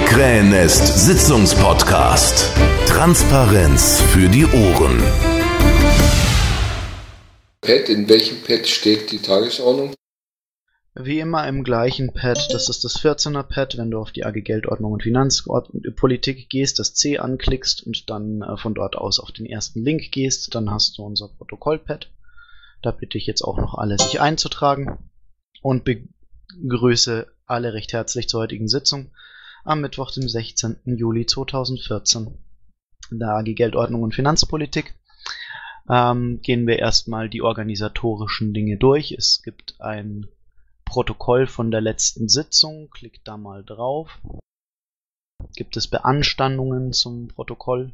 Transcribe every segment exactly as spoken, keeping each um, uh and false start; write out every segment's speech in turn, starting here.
Krähennest Sitzungspodcast. Transparenz für die Ohren. Pad, in welchem Pad steht die Tagesordnung? Wie immer im gleichen Pad, das ist das vierzehner Pad, wenn du auf die A G Geldordnung und Finanzpolitik gehst, das C anklickst und dann äh, von dort aus auf den ersten Link gehst, dann hast du unser Protokoll-Pad. Da bitte ich jetzt auch noch alle, sich einzutragen und begrüße alle recht herzlich zur heutigen Sitzung am Mittwoch, dem sechzehnten Juli zweitausendvierzehn, in der A G Geldordnung und Finanzpolitik. Ähm, gehen wir erstmal die organisatorischen Dinge durch. Es gibt ein Protokoll von der letzten Sitzung, klickt da mal drauf. Gibt es Beanstandungen zum Protokoll?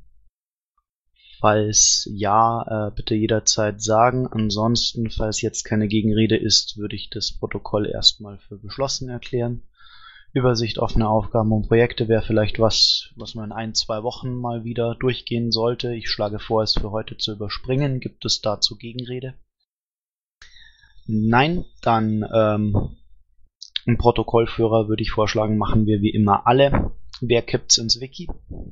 Falls ja, äh, bitte jederzeit sagen. Ansonsten, falls jetzt keine Gegenrede ist, würde ich das Protokoll erstmal für beschlossen erklären. Übersicht offener Aufgaben und Projekte wäre vielleicht was, was man in ein, zwei Wochen mal wieder durchgehen sollte. Ich schlage vor, es für heute zu überspringen. Gibt es dazu Gegenrede? Nein, dann ähm, einen Protokollführer würde ich vorschlagen, machen wir wie immer alle. Wer kippt's ins Wiki?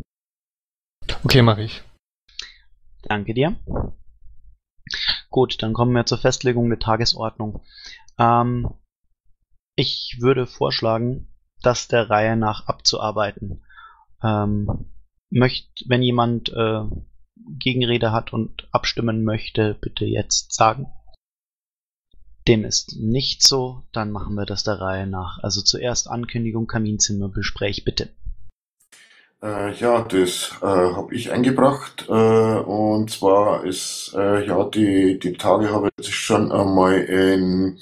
Okay, mache ich. Danke dir. Gut, dann kommen wir zur Festlegung der Tagesordnung. Ähm, ich würde vorschlagen, das der Reihe nach abzuarbeiten. Ähm, möcht, wenn jemand äh, Gegenrede hat und abstimmen möchte, bitte jetzt sagen. Dem ist nicht so, dann machen wir das der Reihe nach. Also zuerst Ankündigung, Kaminzimmerbespräch, bitte. Äh, ja, das äh, habe ich eingebracht. Äh, und zwar ist, äh, ja, die, die Tage habe ich schon einmal in,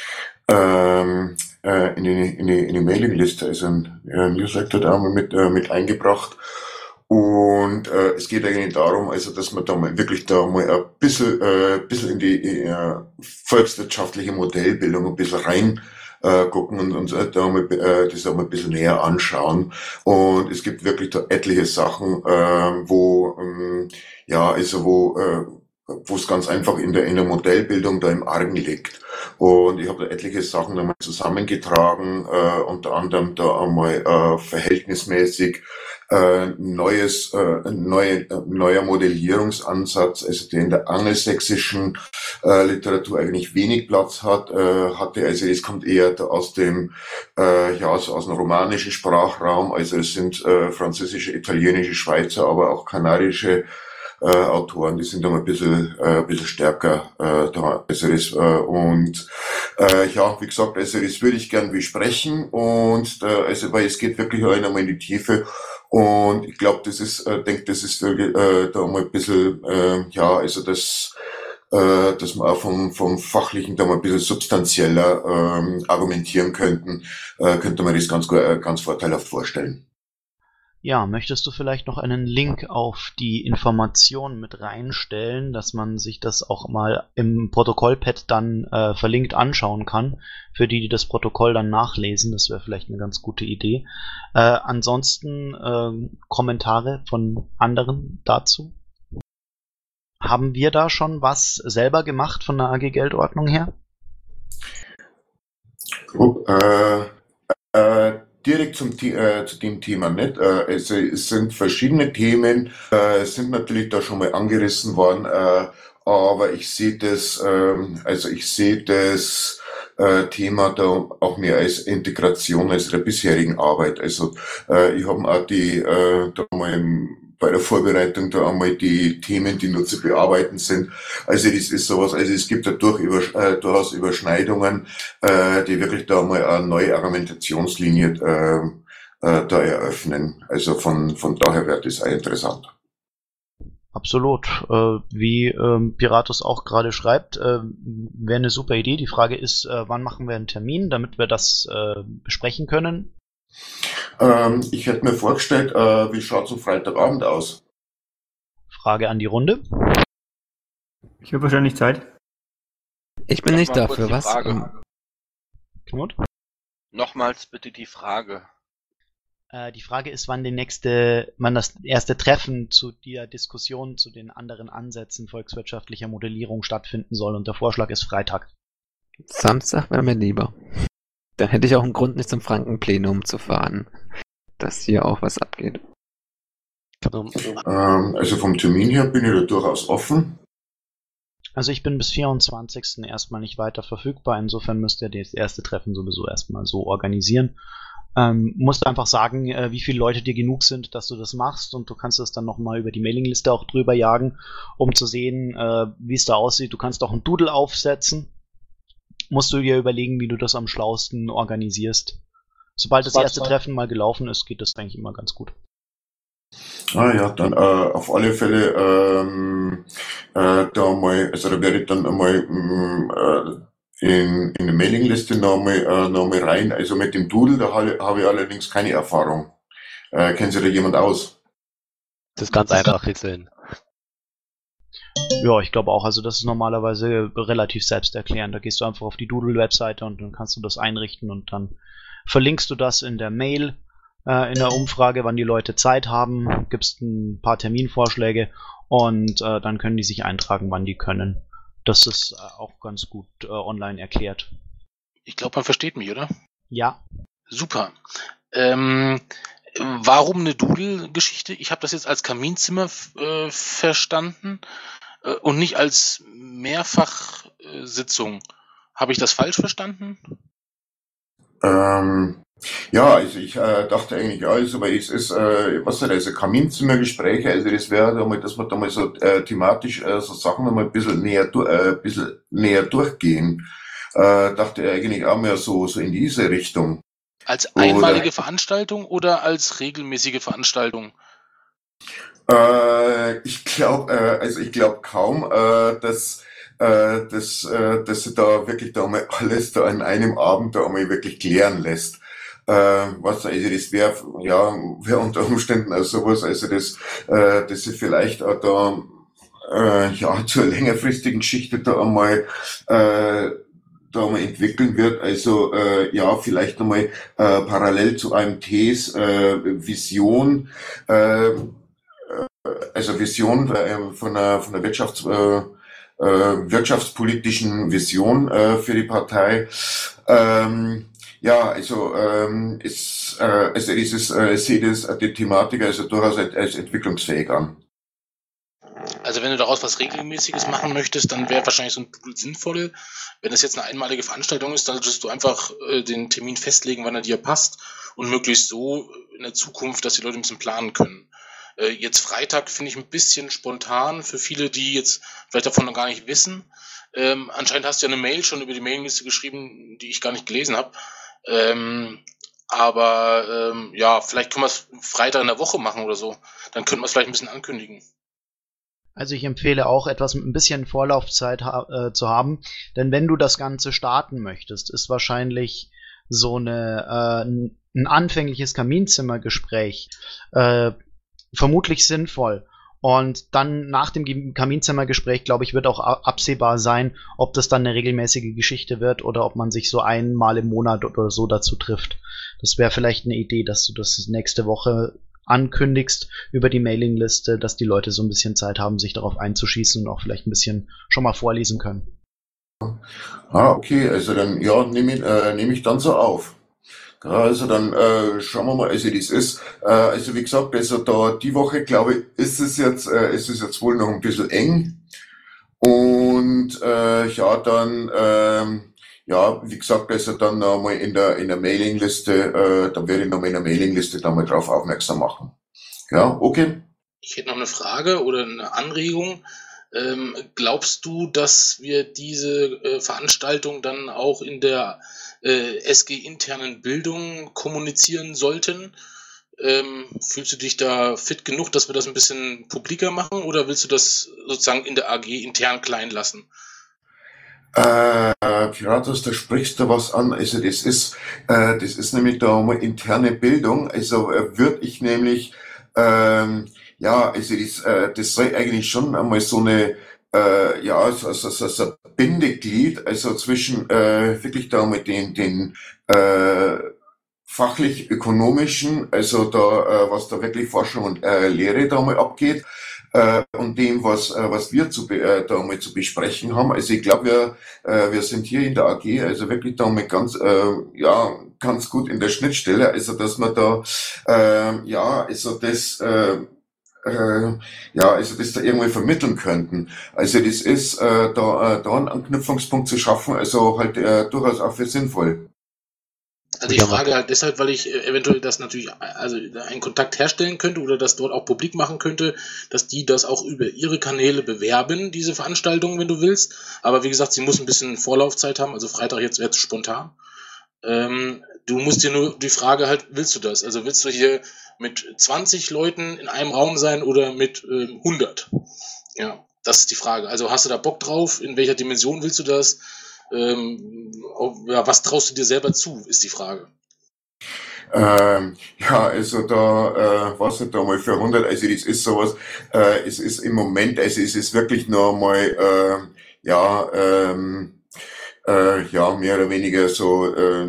ähm, äh, in, die, in, die, in die Mailingliste, also ein äh, Newsletter da einmal mit, äh, mit eingebracht. Und äh, es geht eigentlich darum, also dass man da mal wirklich da mal ein bisschen, äh, bisschen in die äh, volkswirtschaftliche Modellbildung ein bisschen rein äh, gucken und uns äh, da mal, äh, das auch mal ein bisschen näher anschauen. Und es gibt wirklich da etliche Sachen, äh, wo ähm, ja, also wo äh, wo es ganz einfach in der in der Modellbildung da im Argen liegt. Und ich habe da etliche Sachen einmal zusammengetragen, äh, unter anderem da einmal äh, verhältnismäßig äh, neues äh, neue, äh, neuer Modellierungsansatz, also der in der angelsächsischen äh, Literatur eigentlich wenig Platz hat, äh, hatte. Also es kommt eher da aus dem äh, ja so aus dem romanischen Sprachraum. Also es sind äh, französische, italienische, Schweizer, aber auch kanadische Äh, Autoren, die sind da mal ein bisschen, äh, ein bisschen stärker äh, da. Also das, äh, und äh, ja, wie gesagt, also das würde ich gern besprechen und äh, also weil es geht wirklich einmal in die Tiefe und ich glaube, das ist, äh, denke, das ist äh, da mal ein bisschen, äh, ja, also das, äh, dass wir auch vom, vom Fachlichen da mal ein bisschen substanzieller ähm, argumentieren könnten, äh, könnte man das ganz, ganz vorteilhaft vorstellen. Ja, möchtest du vielleicht noch einen Link auf die Informationen mit reinstellen, dass man sich das auch mal im Protokollpad dann äh, verlinkt anschauen kann, für die, die das Protokoll dann nachlesen, das wäre vielleicht eine ganz gute Idee. Äh, ansonsten äh, Kommentare von anderen dazu? Haben wir da schon was selber gemacht von der A G Geldordnung her? Oh, äh, äh, Direkt zum äh, zu dem Thema nicht. Äh, also es sind verschiedene Themen, äh, sind natürlich da schon mal angerissen worden, äh, aber ich sehe das, äh, also ich sehe das äh, Thema da auch mehr als Integration als der bisherigen Arbeit. Also äh, ich habe auch die äh, da mal im bei der Vorbereitung da einmal die Themen, die nur zu bearbeiten sind. Also das ist sowas, also es gibt da durch, über, äh, durchaus Überschneidungen, äh, die wirklich da mal eine neue Argumentationslinie äh, äh, da eröffnen. Also von, von daher wäre das auch interessant. Absolut. Äh, wie ähm, Piratus auch gerade schreibt, äh, wäre eine super Idee. Die Frage ist, äh, wann machen wir einen Termin, damit wir das äh, besprechen können? Ähm, ich hätte mir vorgestellt, äh, wie schaut's am Freitagabend aus? Frage an die Runde. Ich habe wahrscheinlich Zeit. Ich bin nicht dafür, was? Frage. Knut? Nochmals bitte die Frage. Äh, die Frage ist, wann die nächste, wann das erste Treffen zu der Diskussion zu den anderen Ansätzen volkswirtschaftlicher Modellierung stattfinden soll und der Vorschlag ist Freitag. Samstag wäre mir lieber. Dann hätte ich auch einen Grund, nicht zum Frankenplenum zu fahren. dass hier auch was abgeht. Ähm, also vom Termin her bin ich da durchaus offen. Also ich bin bis vierundzwanzigsten erstmal nicht weiter verfügbar, insofern müsst ihr das erste Treffen sowieso erstmal so organisieren. Ähm, musst einfach sagen, äh, wie viele Leute dir genug sind, dass du das machst, und du kannst das dann nochmal über die Mailingliste auch drüber jagen, um zu sehen, äh, wie es da aussieht. Du kannst auch einen Doodle aufsetzen. Musst du dir überlegen, wie du das am schlausten organisierst. Sobald das erste Treffen mal gelaufen ist, geht das eigentlich immer ganz gut. Ah ja, dann äh, auf alle Fälle ähm, äh, da mal, also da werde ich dann einmal mh, äh, in, in der Mailingliste noch mal, äh, noch mal rein. Also mit dem Doodle, da habe hab ich allerdings keine Erfahrung. Äh, kennt sich da jemand aus? Das ist ganz einfach, kriegst du hin. Ja, ich glaube auch. Also das ist normalerweise relativ selbsterklärend. Da gehst du einfach auf die Doodle-Webseite und dann kannst du das einrichten und dann verlinkst du das in der Mail, äh, in der Umfrage, wann die Leute Zeit haben, gibst ein paar Terminvorschläge und äh, dann können die sich eintragen, wann die können. Das ist äh, auch ganz gut äh, online erklärt. Ich glaube, man versteht mich, oder? Ja. Super. Ähm, warum eine Doodle-Geschichte? Ich habe das jetzt als Kaminzimmer äh, verstanden äh, und nicht als Mehrfachsitzung. Habe ich das falsch verstanden? Ähm, ja, also ich äh, dachte eigentlich alles, aber es ist, äh, was sind also Kaminzimmergespräche, also das wäre da mal, dass wir da mal so äh, thematisch äh, so Sachen mal ein bisschen näher, äh, ein bisschen näher durchgehen. Äh, dachte eigentlich auch mehr so, so in diese Richtung. Als einmalige oder, Veranstaltung oder als regelmäßige Veranstaltung? Äh, ich glaube, äh, also ich glaube kaum, äh, dass äh, dass, äh, dass sie da wirklich da mal alles da an einem Abend da einmal wirklich klären lässt. Äh, was, also das wäre, ja, wäre unter Umständen auch sowas, also das, äh, dass sie vielleicht auch da, äh, ja, zur längerfristigen Geschichte da einmal, äh, da mal entwickeln wird, also äh, ja, vielleicht einmal äh, parallel zu einem These, äh, Vision, äh, also Vision äh, von der, von der Wirtschafts- äh, Äh, wirtschaftspolitischen Vision äh, für die Partei. Ähm, ja, also ähm, ist, äh, also dieses äh, sehe das die Thematik also durchaus als entwicklungsfähig an. Also wenn du daraus was Regelmäßiges machen möchtest, dann wäre wahrscheinlich so ein Doodle sinnvoll. Wenn es jetzt eine einmalige Veranstaltung ist, dann solltest du einfach äh, den Termin festlegen, wann er dir passt und möglichst so in der Zukunft, dass die Leute ein bisschen planen können. Äh, jetzt Freitag finde ich ein bisschen spontan für viele, die jetzt vielleicht davon noch gar nicht wissen. Ähm, anscheinend hast du ja eine Mail schon über die Mailingliste geschrieben, die ich gar nicht gelesen habe. Ähm, aber ähm, ja, vielleicht können wir es Freitag in der Woche machen oder so. Dann könnten wir es vielleicht ein bisschen ankündigen. Also ich empfehle auch, etwas mit ein bisschen Vorlaufzeit ha- äh, zu haben, denn wenn du das Ganze starten möchtest, ist wahrscheinlich so eine äh, ein, ein anfängliches Kaminzimmergespräch äh, vermutlich sinnvoll. Und dann nach dem Kaminzimmergespräch, glaube ich, wird auch absehbar sein, ob das dann eine regelmäßige Geschichte wird oder ob man sich so einmal im Monat oder so dazu trifft. Das wäre vielleicht eine Idee, dass du das nächste Woche ankündigst über die Mailingliste, dass die Leute so ein bisschen Zeit haben, sich darauf einzuschießen und auch vielleicht ein bisschen schon mal vorlesen können. Ah, okay, also dann, ja, nehme ich, äh, nehm ich dann so auf. Ja, also dann äh, schauen wir mal, also das ist, äh, also wie gesagt, also da die Woche, glaube ich, ist es jetzt, äh, ist es jetzt wohl noch ein bisschen eng. Und äh, ja, dann, ähm, ja, wie gesagt, also dann noch mal in der in der Mailingliste, äh, dann werde ich noch mal in der Mailingliste da mal drauf aufmerksam machen. Ja, okay. Ich hätte noch eine Frage oder eine Anregung. Ähm, glaubst du, dass wir diese äh, Veranstaltung dann auch in der äh, S G-internen Bildung kommunizieren sollten? Ähm, fühlst du dich da fit genug, dass wir das ein bisschen publiker machen, oder willst du das sozusagen in der A G intern klein lassen? Äh, Piratus, da sprichst du was an. Also das ist, äh, das ist nämlich da mal interne Bildung. Also äh, würde ich nämlich ähm, ja, also das, äh, das soll eigentlich schon einmal so eine, äh, ja, so, so, so, so ein Bindeglied, also zwischen äh, wirklich da mit den, den äh, fachlich-ökonomischen, also da, äh, was da wirklich Forschung und äh, Lehre da mal abgeht, äh, und dem, was äh, was wir zu be- äh, da mal zu besprechen haben. Also ich glaube, wir äh, wir sind hier in der A G also wirklich da mal ganz, äh, ja, ganz gut in der Schnittstelle, also dass man da, äh, ja, also das, äh, äh, ja, also das da irgendwie vermitteln könnten. Also das ist äh, da, äh, da einen Anknüpfungspunkt zu schaffen, also halt äh, durchaus auch für sinnvoll. Also ich frage halt deshalb, weil ich eventuell das natürlich, also einen Kontakt herstellen könnte oder das dort auch publik machen könnte, dass die das auch über ihre Kanäle bewerben, diese Veranstaltungen, wenn du willst. Aber wie gesagt, sie muss ein bisschen Vorlaufzeit haben, also Freitag jetzt wäre es spontan. Ähm, du musst dir nur die Frage halt, willst du das? Also willst du hier mit zwanzig Leuten in einem Raum sein oder mit ähm, hundert? Ja, das ist die Frage. Also hast du da Bock drauf? In welcher Dimension willst du das? Ähm, ja, was traust du dir selber zu, ist die Frage. Ähm, ja, also da, äh, was nicht da mal für hundert, also das ist sowas, äh, es ist im Moment, also es ist wirklich nur mal, äh, ja, ähm, äh, ja, mehr oder weniger so, äh,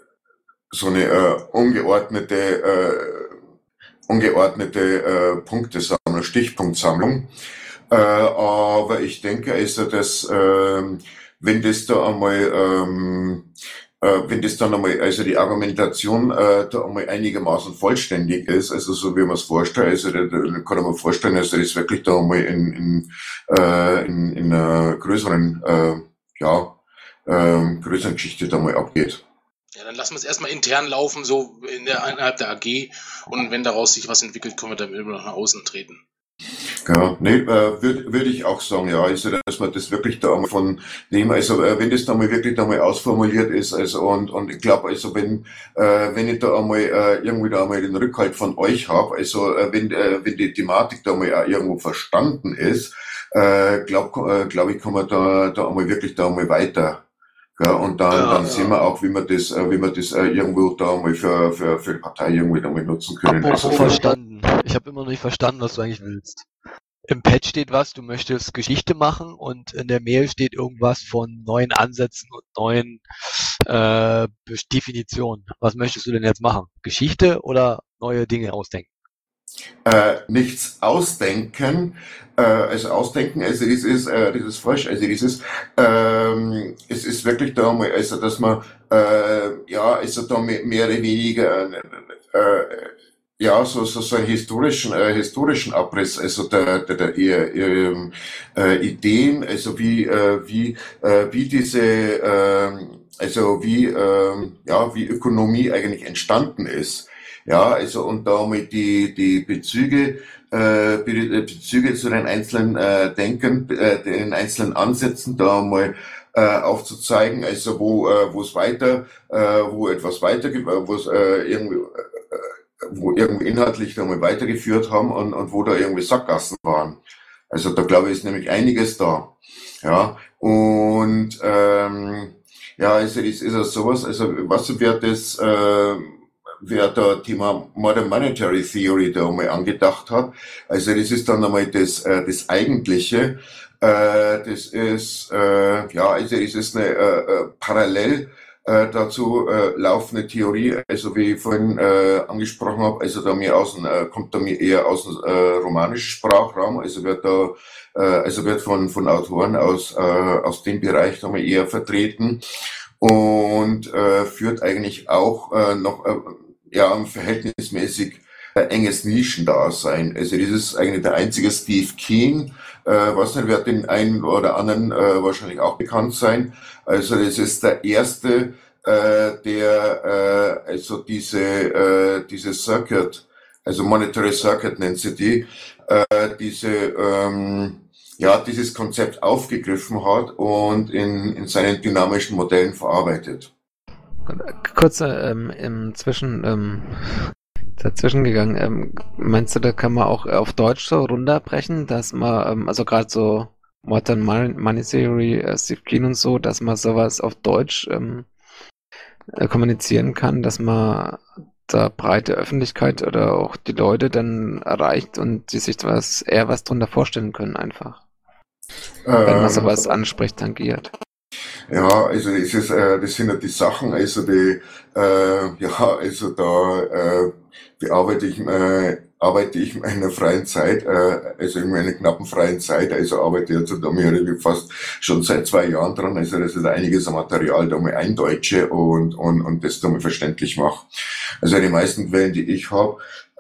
so eine äh, ungeordnete, äh, ungeordnete äh, Punktesammlung, Stichpunktsammlung. Äh, aber ich denke, also dass, äh, wenn das da einmal, ähm, äh, wenn das dann einmal, also die Argumentation äh, da einmal einigermaßen vollständig ist, also so wie man es vorstellt, also da, da kann man vorstellen, also das wirklich da einmal in, in, äh, in, in einer größeren, äh, ja, äh, größeren Geschichte da mal abgeht. Ja, dann lassen wir es erstmal intern laufen, so in der, innerhalb der A G, und wenn daraus sich was entwickelt, können wir dann immer noch nach außen treten. Ja, nee, äh, würde würd ich auch sagen, ja, also dass man das wirklich da einmal von dem, also äh, wenn das da mal wirklich da mal ausformuliert ist, also und und ich glaube, also wenn äh, wenn ich da einmal äh, irgendwie da einmal den Rückhalt von euch habe, also äh, wenn äh, wenn die Thematik da mal auch irgendwo verstanden ist, äh, glaube äh, glaub ich, kann man da da einmal wirklich da einmal weiter. Ja, und dann, ja, dann ja. sehen wir auch, wie wir das, äh, wie wir das äh, irgendwo da mal für, für, für die Partei irgendwie da mal nutzen können. Also Also, verstanden. Ich habe immer noch nicht verstanden, was du eigentlich willst. Im Pad steht was, du möchtest Geschichte machen, und in der Mail steht irgendwas von neuen Ansätzen und neuen äh, Definitionen. Was möchtest du denn jetzt machen? Geschichte oder neue Dinge ausdenken? Äh, nichts ausdenken, äh, also ausdenken, also das ist, äh, das ist falsch, also das ist, ähm, es ist wirklich da mal, also dass man, äh, ja, also da mehr, mehr oder weniger, äh, äh, ja, so, so, so einen historischen, äh, historischen Abriss, also der, der, der, der äh, äh, Ideen, also wie, äh, wie, äh, wie diese, äh, also wie, äh, ja, wie Ökonomie eigentlich entstanden ist. Ja, also und da mal die die Bezüge äh, Bezüge zu den einzelnen äh, Denken, äh, den einzelnen Ansätzen da mal äh, aufzuzeigen, also wo äh, wo es weiter, äh, wo etwas weiter, wo es äh, irgendwie äh, wo irgendwie inhaltlich da mal weitergeführt haben und und wo da irgendwie Sackgassen waren. Also da glaube ich ist nämlich einiges da. Ja, und ähm, ja, also das ist ja sowas, also was wird das äh, wer da Thema Modern Monetary Theory da mal angedacht hat. Also das ist dann einmal das, äh, das Eigentliche. Äh, das ist, äh, ja, also das ist eine äh, parallel äh, dazu äh, laufende Theorie, also wie ich vorhin äh, angesprochen habe, also da mir aus dem, äh, kommt da mir eher aus dem äh, romanischen Sprachraum, also wird da, äh, also wird von, von Autoren aus, äh, aus dem Bereich da mal eher vertreten und äh, führt eigentlich auch äh, noch äh, ja, ein verhältnismäßig äh, enges Nischendasein. Also das ist eigentlich der einzige Steve Keen, äh, was nicht, wird den einen oder anderen äh, wahrscheinlich auch bekannt sein. Also das ist der erste, äh, der äh, also diese äh, diese Circuit, also Monetary Circuit nennt sie die, äh, diese ähm, ja dieses Konzept aufgegriffen hat und in in seinen dynamischen Modellen verarbeitet. Kurze ähm, im Zwischen ähm, dazwischen gegangen. Ähm, meinst du, da kann man auch auf Deutsch so runterbrechen, dass man, ähm, also gerade so Modern Money Theory, äh, Steve Keen und so, dass man sowas auf Deutsch ähm, äh, kommunizieren kann, dass man da breite Öffentlichkeit oder auch die Leute dann erreicht und die sich was eher was drunter vorstellen können einfach. Ähm, Wenn man sowas anspricht, tangiert. Ja, also es ist, äh, das sind ja die Sachen, also die, äh, ja, also da äh, bearbeite ich äh, arbeite ich in meiner freien Zeit, äh, also in meiner knappen freien Zeit, also arbeite ich jetzt da mir fast schon seit zwei Jahren dran, also das ist einiges an Material da mal eindeutsche und, und, und das da mal verständlich mache. Also die meisten Quellen, die ich habe,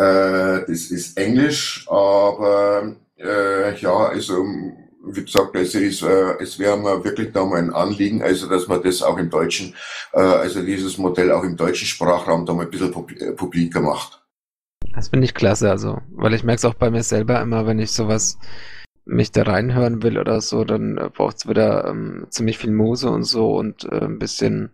äh, das ist Englisch, aber äh, ja, also wie gesagt, also es, äh, es wäre mir wirklich da mal ein Anliegen, also dass man das auch im Deutschen, äh, also dieses Modell auch im deutschen Sprachraum da mal ein bisschen pub- publiker macht. Das finde ich klasse, also, weil ich merke es auch bei mir selber immer, wenn ich sowas mich da reinhören will oder so, dann äh, braucht es wieder ähm, ziemlich viel Muse und so und äh, ein bisschen,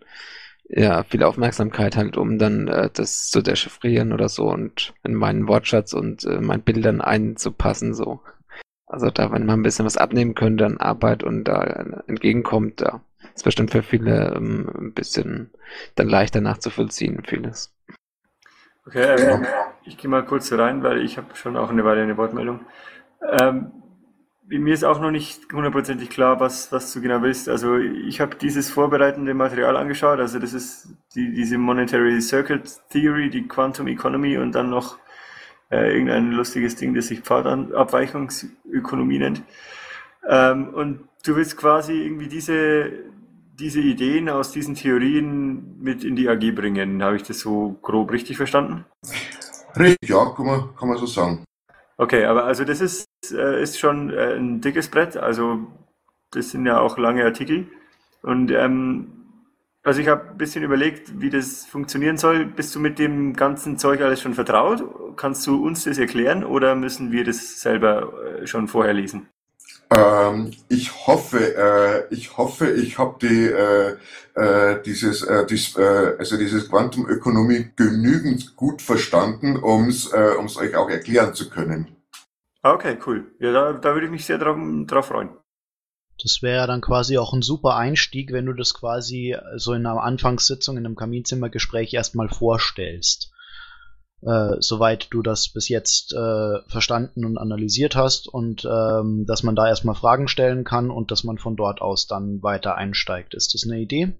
ja, viel Aufmerksamkeit halt, um dann äh, das zu dechiffrieren oder so und in meinen Wortschatz und äh, meinen Bildern einzupassen, so. Also da, wenn man ein bisschen was abnehmen könnte an Arbeit und da entgegenkommt, da ist bestimmt für viele ähm, ein bisschen dann leichter nachzuvollziehen, vieles. Okay, ähm, ich gehe mal kurz rein, weil ich habe schon auch eine Weile eine Wortmeldung. Ähm, mir ist auch noch nicht hundertprozentig klar, was, was du genau willst. Also ich habe dieses vorbereitende Material angeschaut, also das ist die, diese Monetary Circuit Theory, die Quantum Economy und dann noch äh, irgendein lustiges Ding, das sich Pfadabweichungsökonomie nennt. Ähm, und du willst quasi irgendwie diese, diese Ideen aus diesen Theorien mit in die A G bringen. Habe ich das so grob richtig verstanden? Richtig, ja, kann man, kann man so sagen. Okay, aber also das ist, äh, ist schon äh, ein dickes Brett, also das sind ja auch lange Artikel. Und ähm, also ich habe ein bisschen überlegt, wie das funktionieren soll. Bist du mit dem ganzen Zeug alles schon vertraut? Kannst du uns das erklären oder müssen wir das selber äh, schon vorher lesen? Ähm, ich hoffe, äh, ich hoffe, ich habe die äh, äh, dieses, äh, dies, äh, also dieses Quantumökonomie genügend gut verstanden, ums äh, ums euch auch erklären zu können. Okay, cool. Ja, da, da würde ich mich sehr drauf, drauf freuen. Das wäre dann quasi auch ein super Einstieg, wenn du das quasi so in einer Anfangssitzung, in einem Kaminzimmergespräch erstmal vorstellst. Äh, soweit du das bis jetzt äh, verstanden und analysiert hast und ähm, dass man da erstmal Fragen stellen kann und dass man von dort aus dann weiter einsteigt. Ist das eine Idee?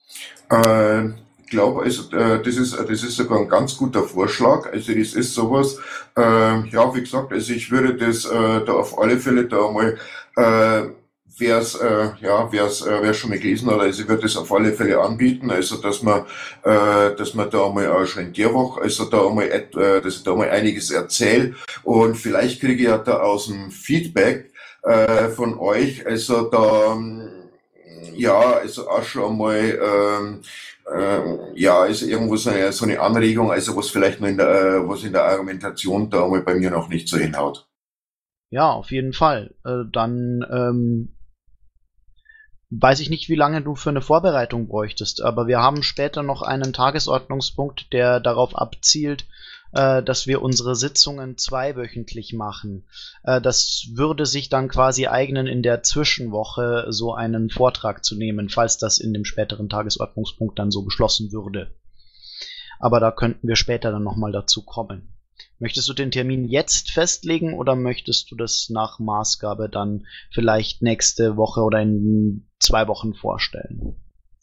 Äh, ich glaube, also, äh, das ist, das ist sogar ein ganz guter Vorschlag. Also, das ist sowas, äh, ja, wie gesagt, also ich würde das äh, da auf alle Fälle da mal, äh, wer's, äh, ja, wer's, äh, wer schon mal gelesen hat, also ich würde das auf alle Fälle anbieten, also dass man, äh, dass man da mal auch schon in der Woche, also da mal, äh, dass ich da mal einiges erzähle und vielleicht kriege ich ja da aus dem Feedback äh, von euch, also da, ja, also auch schon mal, ähm, äh, ja, also irgendwo so eine, so eine Anregung, also was vielleicht noch in der, äh, was in der Argumentation da mal bei mir noch nicht so hinhaut. Ja, auf jeden Fall. Äh, dann ähm, weiß ich nicht, wie lange du für eine Vorbereitung bräuchtest, aber wir haben später noch einen Tagesordnungspunkt, der darauf abzielt, äh, dass wir unsere Sitzungen zweiwöchentlich machen. Äh, das würde sich dann quasi eignen, in der Zwischenwoche so einen Vortrag zu nehmen, falls das in dem späteren Tagesordnungspunkt dann so beschlossen würde. Aber da könnten wir später dann nochmal dazu kommen. Möchtest du den Termin jetzt festlegen oder möchtest du das nach Maßgabe dann vielleicht nächste Woche oder in zwei Wochen vorstellen?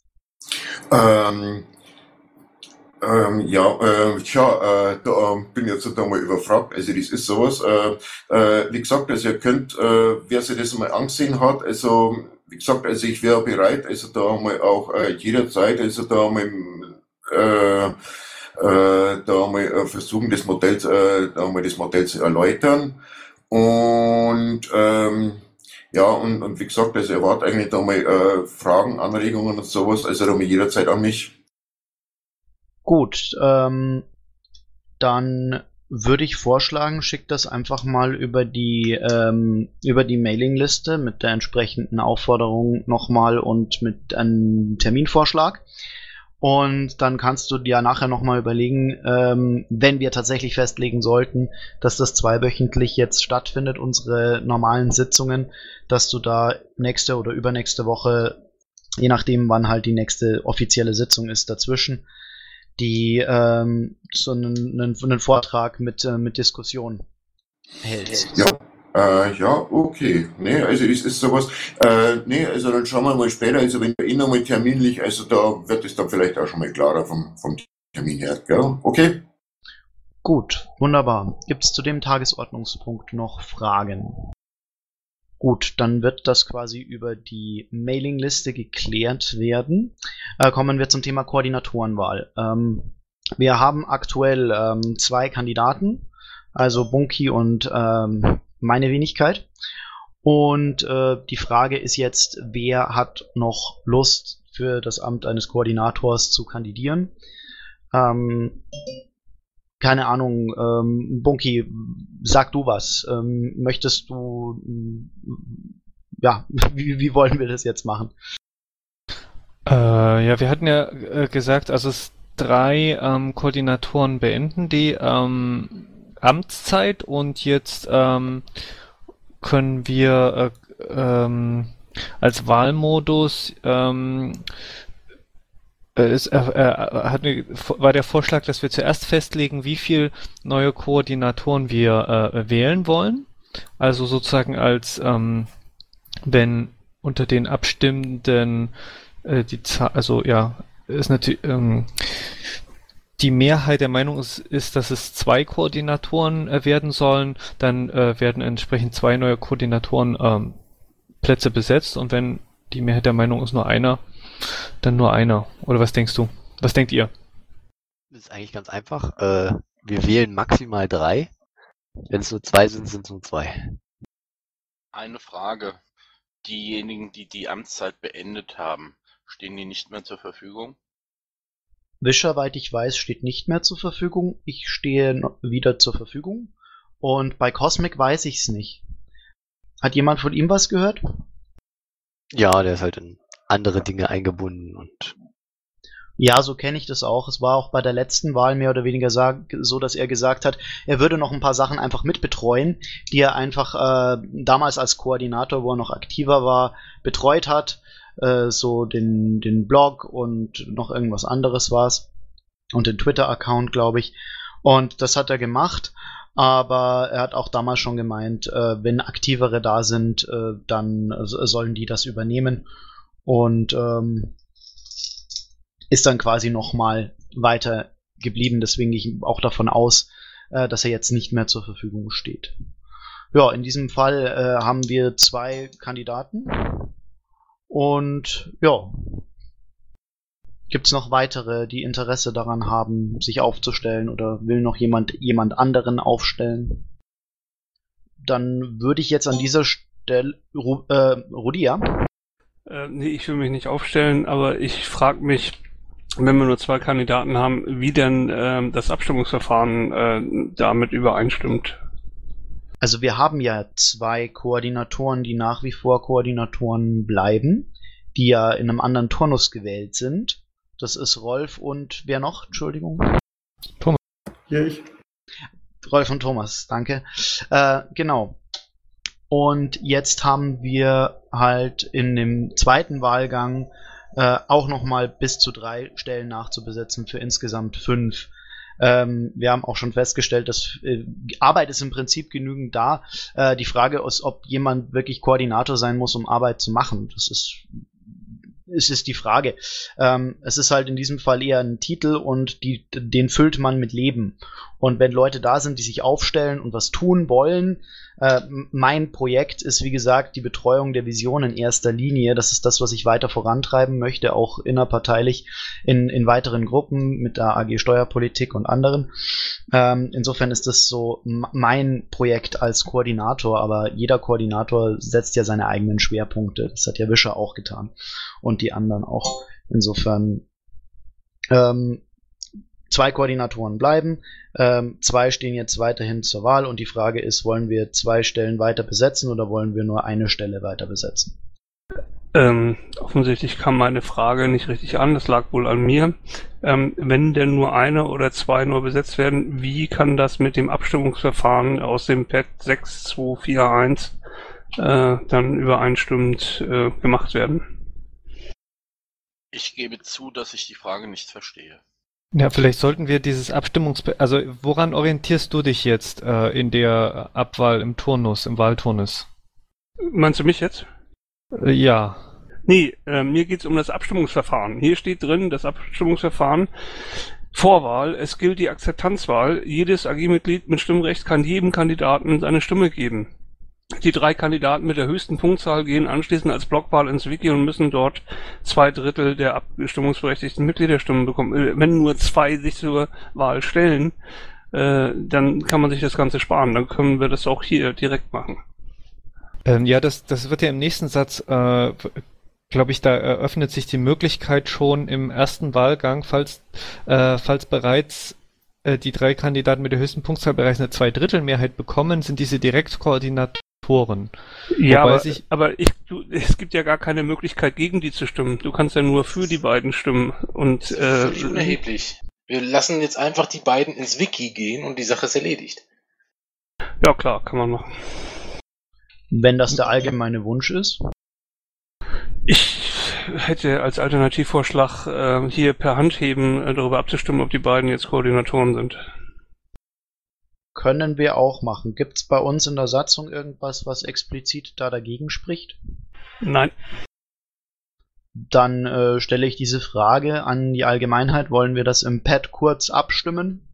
Ähm, ähm, ja, äh, tja, äh, da äh, bin jetzt da mal überfragt. Also das ist sowas. Äh, äh, wie gesagt, also ihr könnt, äh, wer sich das mal angesehen hat, also wie gesagt, also ich wäre bereit, also da mal auch äh, jederzeit, also da mal äh, Äh, da mal äh, versuchen, das Modell, äh, da mal das Modell zu erläutern. Und ähm, ja, und, und wie gesagt, also erwarte eigentlich da mal äh, Fragen, Anregungen und sowas, also da mal jederzeit an mich. Gut, ähm, dann würde ich vorschlagen, schickt das einfach mal über die ähm, über die Mailingliste mit der entsprechenden Aufforderung nochmal und mit einem Terminvorschlag. Und dann kannst du dir nachher nochmal überlegen, ähm, wenn wir tatsächlich festlegen sollten, dass das zweiwöchentlich jetzt stattfindet, unsere normalen Sitzungen, dass du da nächste oder übernächste Woche, je nachdem wann halt die nächste offizielle Sitzung ist, dazwischen, die ähm, so einen, einen, einen Vortrag mit, äh, mit Diskussion hältst. Ja. Äh, ja, okay. Nee, also das ist sowas. Äh, nee, also dann schauen wir mal später, also wenn wir eh nochmal terminlich, also da wird es dann vielleicht auch schon mal klarer vom, vom Termin her, gell? Okay? Gut, wunderbar. Gibt es zu dem Tagesordnungspunkt noch Fragen? Gut, dann wird das quasi über die Mailingliste geklärt werden. Äh, kommen wir zum Thema Koordinatorenwahl. Ähm, wir haben aktuell ähm, zwei Kandidaten, also Bunky und ähm, meine Wenigkeit. Und äh, die Frage ist jetzt, wer hat noch Lust für das Amt eines Koordinators zu kandidieren? Ähm, keine Ahnung, ähm, Bunky, sag du was. Ähm, möchtest du, ja, wie, wie wollen wir das jetzt machen? Äh, ja, wir hatten ja äh, gesagt, also es drei ähm, Koordinatoren beenden die ähm, Amtszeit und jetzt ähm, können wir äh, ähm, als Wahlmodus ähm, Ist, äh, äh, hat, war der Vorschlag, dass wir zuerst festlegen, wie viel neue Koordinatoren wir äh, wählen wollen. Also sozusagen als, ähm, wenn unter den Abstimmenden äh, die Zahl, also ja, ist natürlich, ähm, die Mehrheit der Meinung ist, ist, dass es zwei Koordinatoren äh, werden sollen, dann äh, werden entsprechend zwei neue Koordinatoren ähm, Plätze besetzt und wenn die Mehrheit der Meinung ist nur einer, dann nur einer. Oder was denkst du? Was denkt ihr? Das ist eigentlich ganz einfach. Äh, wir wählen maximal drei. Wenn es nur zwei sind, sind es nur zwei. Eine Frage. Diejenigen, die die Amtszeit beendet haben, stehen die nicht mehr zur Verfügung? Wischer, soweit ich weiß, steht nicht mehr zur Verfügung. Ich stehe noch wieder zur Verfügung. Und bei Cosmic weiß ich es nicht. Hat jemand von ihm was gehört? Ja, der ist halt in andere Dinge eingebunden und ja, so kenne ich das auch. Es war auch bei der letzten Wahl mehr oder weniger so, dass er gesagt hat, er würde noch ein paar Sachen einfach mitbetreuen, die er einfach äh, damals als Koordinator, wo er noch aktiver war, betreut hat. Äh, so den, den Blog und noch irgendwas anderes war es. Und den Twitter-Account, glaube ich. Und das hat er gemacht. Aber er hat auch damals schon gemeint, äh, wenn Aktivere da sind, äh, dann äh, sollen die das übernehmen. Und ähm, ist dann quasi nochmal weiter geblieben. Deswegen gehe ich auch davon aus, äh, dass er jetzt nicht mehr zur Verfügung steht. Ja, in diesem Fall äh, haben wir zwei Kandidaten. Und ja, gibt es noch weitere, die Interesse daran haben, sich aufzustellen oder will noch jemand jemand anderen aufstellen? Dann würde ich jetzt an dieser Stelle Ru äh, Rudi, ja? Äh, nee, ich will mich nicht aufstellen, aber ich frage mich, wenn wir nur zwei Kandidaten haben, wie denn äh, das Abstimmungsverfahren äh, damit übereinstimmt. Also wir haben ja zwei Koordinatoren, die nach wie vor Koordinatoren bleiben, die ja in einem anderen Turnus gewählt sind. Das ist Rolf und wer noch? Entschuldigung. Thomas. Ja, ich. Rolf und Thomas, danke. Äh, genau. Und jetzt haben wir halt in dem zweiten Wahlgang äh, auch nochmal bis zu drei Stellen nachzubesetzen für insgesamt fünf. Ähm, wir haben auch schon festgestellt, dass äh, Arbeit ist im Prinzip genügend da. Äh, die Frage ist, ob jemand wirklich Koordinator sein muss, um Arbeit zu machen. Das ist Es ist die Frage. Ähm, es ist halt in diesem Fall eher ein Titel und die, den füllt man mit Leben. Und wenn Leute da sind, die sich aufstellen und was tun wollen, äh, mein Projekt ist, wie gesagt, die Betreuung der Vision in erster Linie. Das ist das, was ich weiter vorantreiben möchte, auch innerparteilich in, in weiteren Gruppen mit der A G Steuerpolitik und anderen. Ähm, insofern ist das so mein Projekt als Koordinator, aber jeder Koordinator setzt ja seine eigenen Schwerpunkte. Das hat ja Wischer auch getan. Und die anderen auch. Insofern ähm, zwei Koordinatoren bleiben, ähm, zwei stehen jetzt weiterhin zur Wahl und die Frage ist, wollen wir zwei Stellen weiter besetzen oder wollen wir nur eine Stelle weiter besetzen? Ähm, offensichtlich kam meine Frage nicht richtig an, das lag wohl an mir. Ähm, wenn denn nur eine oder zwei nur besetzt werden, wie kann das mit dem Abstimmungsverfahren aus dem P E T sechs zwei vier eins äh, dann übereinstimmend äh, gemacht werden? Ich gebe zu, dass ich die Frage nicht verstehe. Ja, vielleicht sollten wir dieses Abstimmungs... Also woran orientierst du dich jetzt äh, in der Abwahl im Turnus, im Wahlturnus? Meinst du mich jetzt? Äh, ja. Nee, äh, mir geht's um das Abstimmungsverfahren. Hier steht drin, das Abstimmungsverfahren Vorwahl, es gilt die Akzeptanzwahl. Jedes A G-Mitglied mit Stimmrecht kann jedem Kandidaten seine Stimme geben. Die drei Kandidaten mit der höchsten Punktzahl gehen anschließend als Blockwahl ins Wiki und müssen dort zwei Drittel der abstimmungsberechtigten Mitgliederstimmen bekommen. Wenn nur zwei sich zur Wahl stellen, äh, dann kann man sich das Ganze sparen. Dann können wir das auch hier direkt machen. Ähm, ja, das, das wird ja im nächsten Satz, äh, glaube ich, da eröffnet sich die Möglichkeit schon im ersten Wahlgang, falls, äh, falls bereits äh, die drei Kandidaten mit der höchsten Punktzahl bereits eine Zweidrittelmehrheit bekommen, sind diese Direktkoordinatoren. Ja, Wobei aber, sich, aber ich, du, es gibt ja gar keine Möglichkeit, gegen die zu stimmen. Du kannst ja nur für die beiden stimmen. Und äh, Völlig unerheblich. Wir lassen jetzt einfach die beiden ins Wiki gehen und die Sache ist erledigt. ja, klar, kann man machen. Wenn das der allgemeine Wunsch ist. Ich hätte als Alternativvorschlag, äh, hier per Handheben äh, darüber abzustimmen, ob die beiden jetzt Koordinatoren sind. Können wir auch machen. Gibt es bei uns in der Satzung irgendwas, was explizit da dagegen spricht? Nein. Dann äh, stelle ich diese Frage an die Allgemeinheit. Wollen wir das im Pad kurz abstimmen?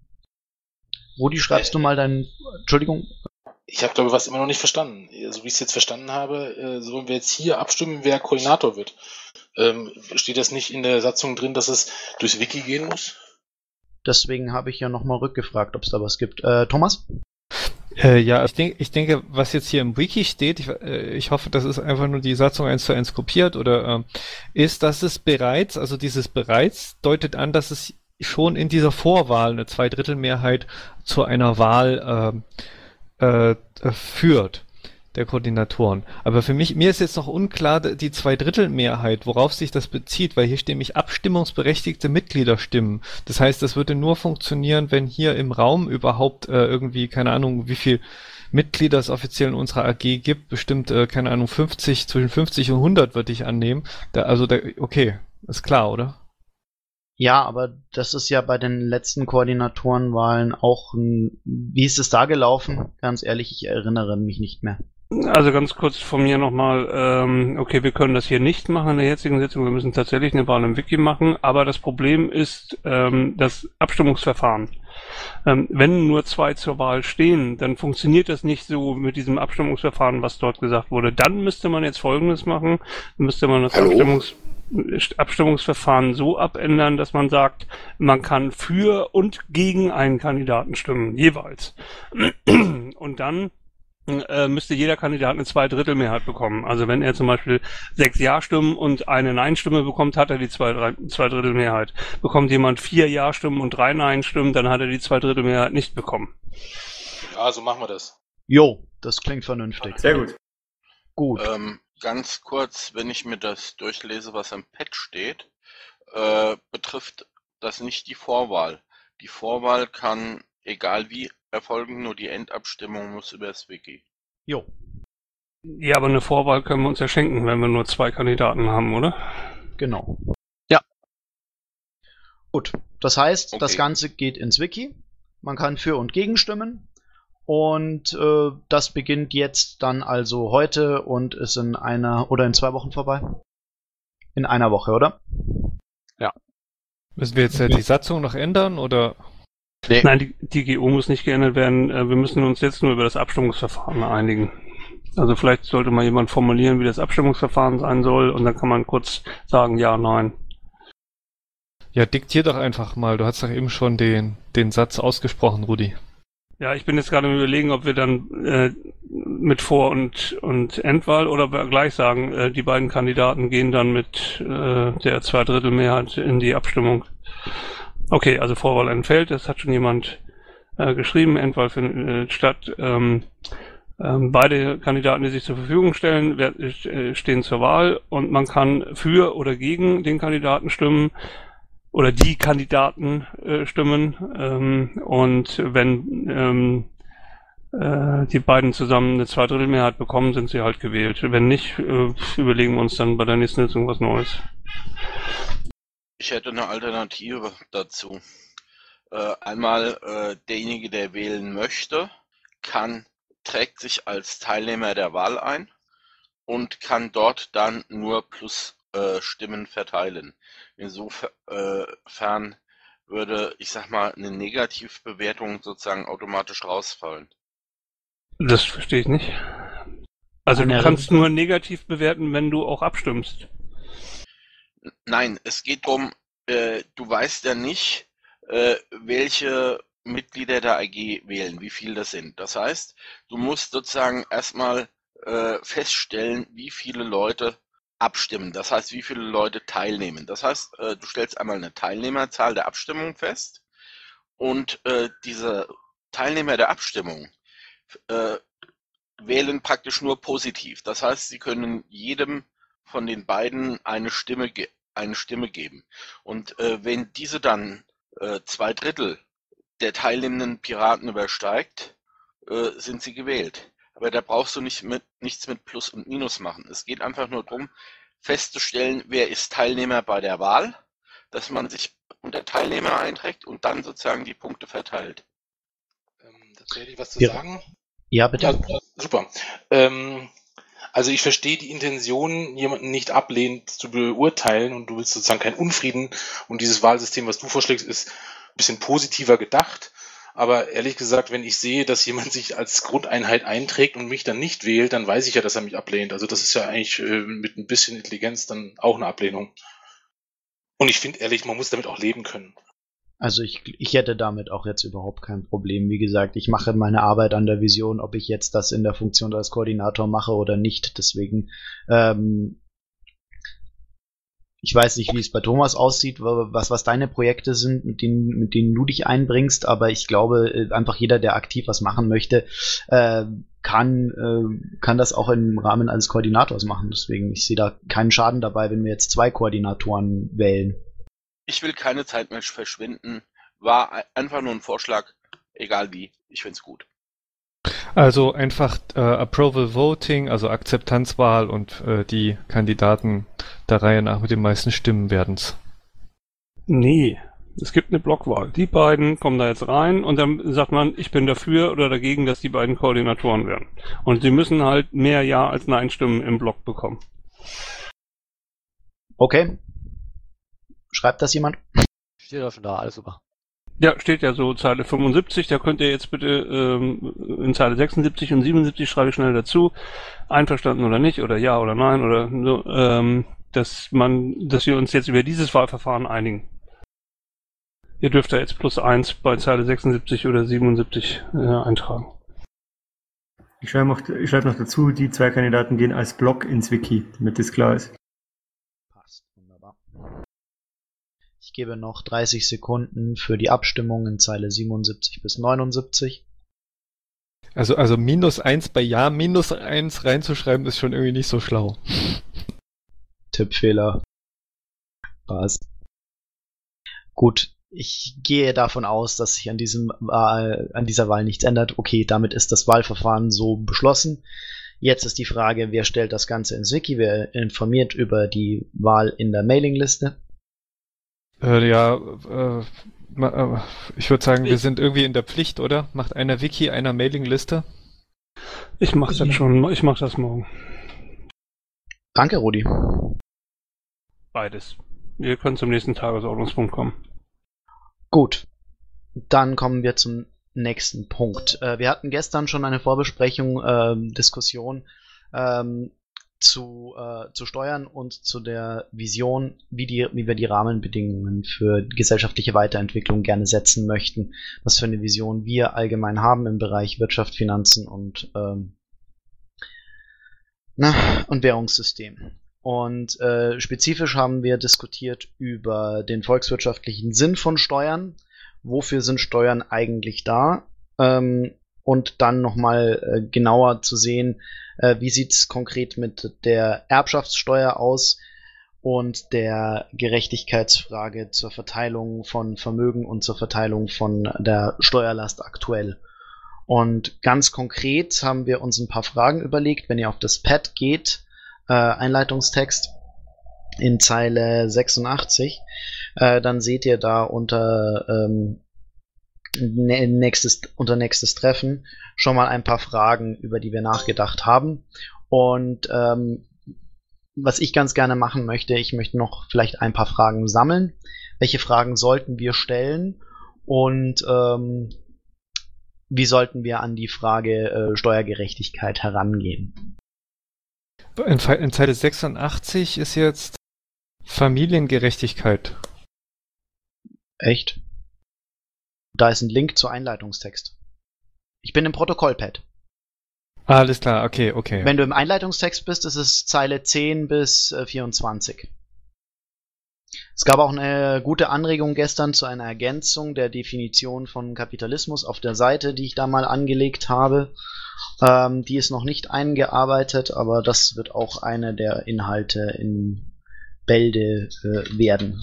Rudi, schreibst du mal dein... Entschuldigung. Ich habe, glaube ich, was immer noch nicht verstanden. So wie ich es jetzt verstanden habe, äh, sollen wir jetzt hier abstimmen, wer Koordinator wird. Ähm, steht das nicht in der Satzung drin, dass es durchs Wiki gehen muss? Deswegen habe ich ja nochmal rückgefragt, ob es da was gibt. Äh, Thomas? Äh, ja, ich, denk, ich denke, was jetzt hier im Wiki steht, ich, äh, ich hoffe, das ist einfach nur die Satzung eins zu eins kopiert, oder äh, ist, dass es bereits, also dieses bereits deutet an, dass es schon in dieser Vorwahl eine Zweidrittelmehrheit zu einer Wahl äh, äh, führt, der Koordinatoren. Aber für mich, mir ist jetzt noch unklar die Zweidrittelmehrheit, worauf sich das bezieht, weil hier stehen nämlich abstimmungsberechtigte Mitgliederstimmen. Das heißt, das würde nur funktionieren, wenn hier im Raum überhaupt äh, irgendwie, keine Ahnung, wie viel Mitglieder es offiziell in unserer A G gibt, bestimmt, äh, keine Ahnung, fünfzig, zwischen fünfzig und hundert würde ich annehmen. Da, also, da, okay, ist klar, oder? Ja, aber das ist ja bei den letzten Koordinatorenwahlen auch ein... Wie ist es da gelaufen? Ganz ehrlich, ich erinnere mich nicht mehr. Also ganz kurz von mir nochmal, ähm, okay, wir können das hier nicht machen in der jetzigen Sitzung, wir müssen tatsächlich eine Wahl im Wiki machen, aber das Problem ist ähm, das Abstimmungsverfahren. Ähm, wenn nur zwei zur Wahl stehen, dann funktioniert das nicht so mit diesem Abstimmungsverfahren, was dort gesagt wurde. Dann müsste man jetzt Folgendes machen, dann müsste man das Abstimmungs Abstimmungsverfahren so abändern, dass man sagt, man kann für und gegen einen Kandidaten stimmen, jeweils. Und dann äh, müsste jeder Kandidat eine Zweidrittelmehrheit bekommen. Also wenn er zum Beispiel sechs Ja-Stimmen und eine Nein-Stimme bekommt, hat er die Zweidrittelmehrheit. Bekommt jemand vier Ja-Stimmen und drei Nein-Stimmen, dann hat er die Zweidrittelmehrheit nicht bekommen. Ja, so machen wir das. Jo, das klingt vernünftig. Sehr gut. Gut. Ähm, ganz kurz, wenn ich mir das durchlese, was am Pad steht, äh, betrifft das nicht die Vorwahl. Die Vorwahl kann, egal wie, erfolgen, nur die Endabstimmung muss über das Wiki. Jo. Ja, aber eine Vorwahl können wir uns ja schenken, wenn wir nur zwei Kandidaten haben, oder? Genau. Ja. Gut, das heißt, Okay. das Ganze geht ins Wiki. Man kann für und gegen stimmen. Und äh, das beginnt jetzt dann also heute und ist in einer oder in zwei Wochen vorbei. In einer Woche, oder? Müssen wir jetzt äh, die Satzung noch ändern, oder? Nee. Nein, die, die G O muss nicht geändert werden. Äh, Wir müssen uns jetzt nur über das Abstimmungsverfahren einigen. Also vielleicht sollte mal jemand formulieren, wie das Abstimmungsverfahren sein soll, und dann kann man kurz sagen, ja, nein. Ja, diktier doch einfach mal. Du hast doch eben schon den, den Satz ausgesprochen, Rudi. Ja, ich bin jetzt gerade am Überlegen, ob wir dann äh, mit Vor- und, und Endwahl oder wir gleich sagen, äh, die beiden Kandidaten gehen dann mit äh, der Zweidrittelmehrheit in die Abstimmung. Okay, also Vorwahl entfällt, das hat schon jemand äh, geschrieben, Endwahl findet äh, statt. Ähm, ähm, beide Kandidaten, die sich zur Verfügung stellen, wer, äh, stehen zur Wahl, und man kann für oder gegen den Kandidaten stimmen. Oder die Kandidaten äh, stimmen, ähm, und wenn ähm, äh, die beiden zusammen eine Zweidrittelmehrheit bekommen, sind sie halt gewählt. Wenn nicht, äh, überlegen wir uns dann bei der nächsten Sitzung was Neues. Ich hätte eine Alternative dazu. Äh, einmal äh, derjenige, der wählen möchte, kann, trägt sich als Teilnehmer der Wahl ein und kann dort dann nur Plus äh, Stimmen verteilen. Insofern würde, ich sag mal, eine Negativbewertung sozusagen automatisch rausfallen. Das verstehe ich nicht. Also Eine du kannst nur negativ bewerten, wenn du auch abstimmst. Nein, es geht darum, äh, du weißt ja nicht, äh, welche Mitglieder der A G wählen, wie viel das sind. Das heißt, du musst sozusagen erstmal äh, feststellen, wie viele Leute abstimmen. Das heißt, wie viele Leute teilnehmen. Das heißt, äh, du stellst einmal eine Teilnehmerzahl der Abstimmung fest und äh, diese Teilnehmer der Abstimmung äh, wählen praktisch nur positiv. Das heißt, sie können jedem von den beiden eine Stimme, ge- eine Stimme geben. Und äh, wenn diese dann äh, zwei Drittel der teilnehmenden Piraten übersteigt, äh, sind sie gewählt. Aber da brauchst du nicht mit, nichts mit Plus und Minus machen. Es geht einfach nur darum, festzustellen, wer ist Teilnehmer bei der Wahl, dass man sich unter Teilnehmer einträgt und dann sozusagen die Punkte verteilt. Ähm, dazu hätte ich was zu Ja. sagen. Ja, bitte. Ja, super. Ähm, also ich verstehe die Intention, jemanden nicht ablehnend zu beurteilen und du willst sozusagen keinen Unfrieden und dieses Wahlsystem, was du vorschlägst, ist ein bisschen positiver gedacht. Aber ehrlich gesagt, wenn ich sehe, dass jemand sich als Grundeinheit einträgt und mich dann nicht wählt, dann weiß ich ja, dass er mich ablehnt. Also das ist ja eigentlich äh, mit ein bisschen Intelligenz dann auch eine Ablehnung. Und ich finde ehrlich, man muss damit auch leben können. Also ich, ich hätte damit auch jetzt überhaupt kein Problem. Wie gesagt, ich mache meine Arbeit an der Vision, ob ich jetzt das in der Funktion als Koordinator mache oder nicht. Deswegen, ähm, ich weiß nicht, wie es bei Thomas aussieht, was, was deine Projekte sind, mit denen, mit denen du dich einbringst, aber ich glaube, einfach jeder, der aktiv was machen möchte, äh, kann, äh, kann das auch im Rahmen eines Koordinators machen. Deswegen, ich sehe da keinen Schaden dabei, wenn wir jetzt zwei Koordinatoren wählen. Ich will keine Zeit mehr verschwinden. War einfach nur ein Vorschlag, egal wie. Ich finde es gut. Also einfach äh, Approval Voting, also Akzeptanzwahl und äh, die Kandidaten der Reihe nach mit den meisten Stimmen werden's. Nee, es gibt eine Blockwahl. Die beiden kommen da jetzt rein und dann sagt man, ich bin dafür oder dagegen, dass die beiden Koordinatoren werden. Und sie müssen halt mehr Ja als Nein-Stimmen im Block bekommen. Okay. Schreibt das jemand? Steht doch schon da, alles super. Ja, steht ja so Zeile fünfundsiebzig, da könnt ihr jetzt bitte ähm, in Zeile sechsundsiebzig und siebenundsiebzig schreibe ich schnell dazu, einverstanden oder nicht, oder ja oder nein, oder so, ähm, dass man, dass wir uns jetzt über dieses Wahlverfahren einigen. Ihr dürft da jetzt plus eins bei Zeile sechsundsiebzig oder siebenundsiebzig äh, eintragen. Ich schreibe noch, ich schreibe noch dazu, die zwei Kandidaten gehen als Block ins Wiki, damit das klar ist. Passt, wunderbar. Ich gebe noch dreißig Sekunden für die Abstimmung in Zeile siebenundsiebzig bis neunundsiebzig. Also, also minus eins bei Ja, minus eins reinzuschreiben, ist schon irgendwie nicht so schlau. Tippfehler. Passt. Gut, ich gehe davon aus, dass sich an diesem Wahl, an dieser Wahl nichts ändert. Okay, damit ist das Wahlverfahren so beschlossen. Jetzt ist die Frage, wer stellt das Ganze ins Wiki? Wer informiert über die Wahl in der Mailingliste? Äh, ja, äh, ma, äh, ich würde sagen, wir sind irgendwie in der Pflicht, oder? Macht einer Wiki, einer Mailingliste? Ich mach das schon, ich mach das morgen. Danke, Rudi. Beides. Ihr könnt zum nächsten Tagesordnungspunkt kommen. Gut, dann kommen wir zum nächsten Punkt. Äh, wir hatten gestern schon eine Vorbesprechung, äh, Diskussion ähm, zu, äh, zu Steuern und zu der Vision, wie, die, wie wir die Rahmenbedingungen für gesellschaftliche Weiterentwicklung gerne setzen möchten. Was für eine Vision wir allgemein haben im Bereich Wirtschaft, Finanzen und, ähm, na, und Währungssystem. Und äh, spezifisch haben wir diskutiert über den volkswirtschaftlichen Sinn von Steuern. Wofür sind Steuern eigentlich da? Ähm, und dann nochmal äh, genauer zu sehen, äh, wie sieht es konkret mit der Erbschaftssteuer aus und der Gerechtigkeitsfrage zur Verteilung von Vermögen und zur Verteilung von der Steuerlast aktuell. Und ganz konkret haben wir uns ein paar Fragen überlegt. Wenn ihr auf das Pad geht, äh, Einleitungstext in Zeile sechsundachtzig, äh, dann seht ihr da unter ähm, nächstes, unter nächstes Treffen schon mal ein paar Fragen, über die wir nachgedacht haben. Und ähm, was ich ganz gerne machen möchte, ich möchte noch vielleicht ein paar Fragen sammeln. welche Fragen sollten wir stellen und ähm, wie sollten wir an die Frage äh, Steuergerechtigkeit herangehen. In, in Zeile sechsundachtzig ist jetzt Familiengerechtigkeit. Echt? Da ist ein Link zu Einleitungstext. Ich bin im Protokollpad. Ah, alles klar, okay, okay. Wenn du im Einleitungstext bist, ist es Zeile zehn bis äh, vierundzwanzig. Es gab auch eine gute Anregung gestern zu einer Ergänzung der Definition von Kapitalismus auf der Seite, die ich da mal angelegt habe. Ähm, die ist noch nicht eingearbeitet, aber das wird auch eine der Inhalte in Bälde äh, werden.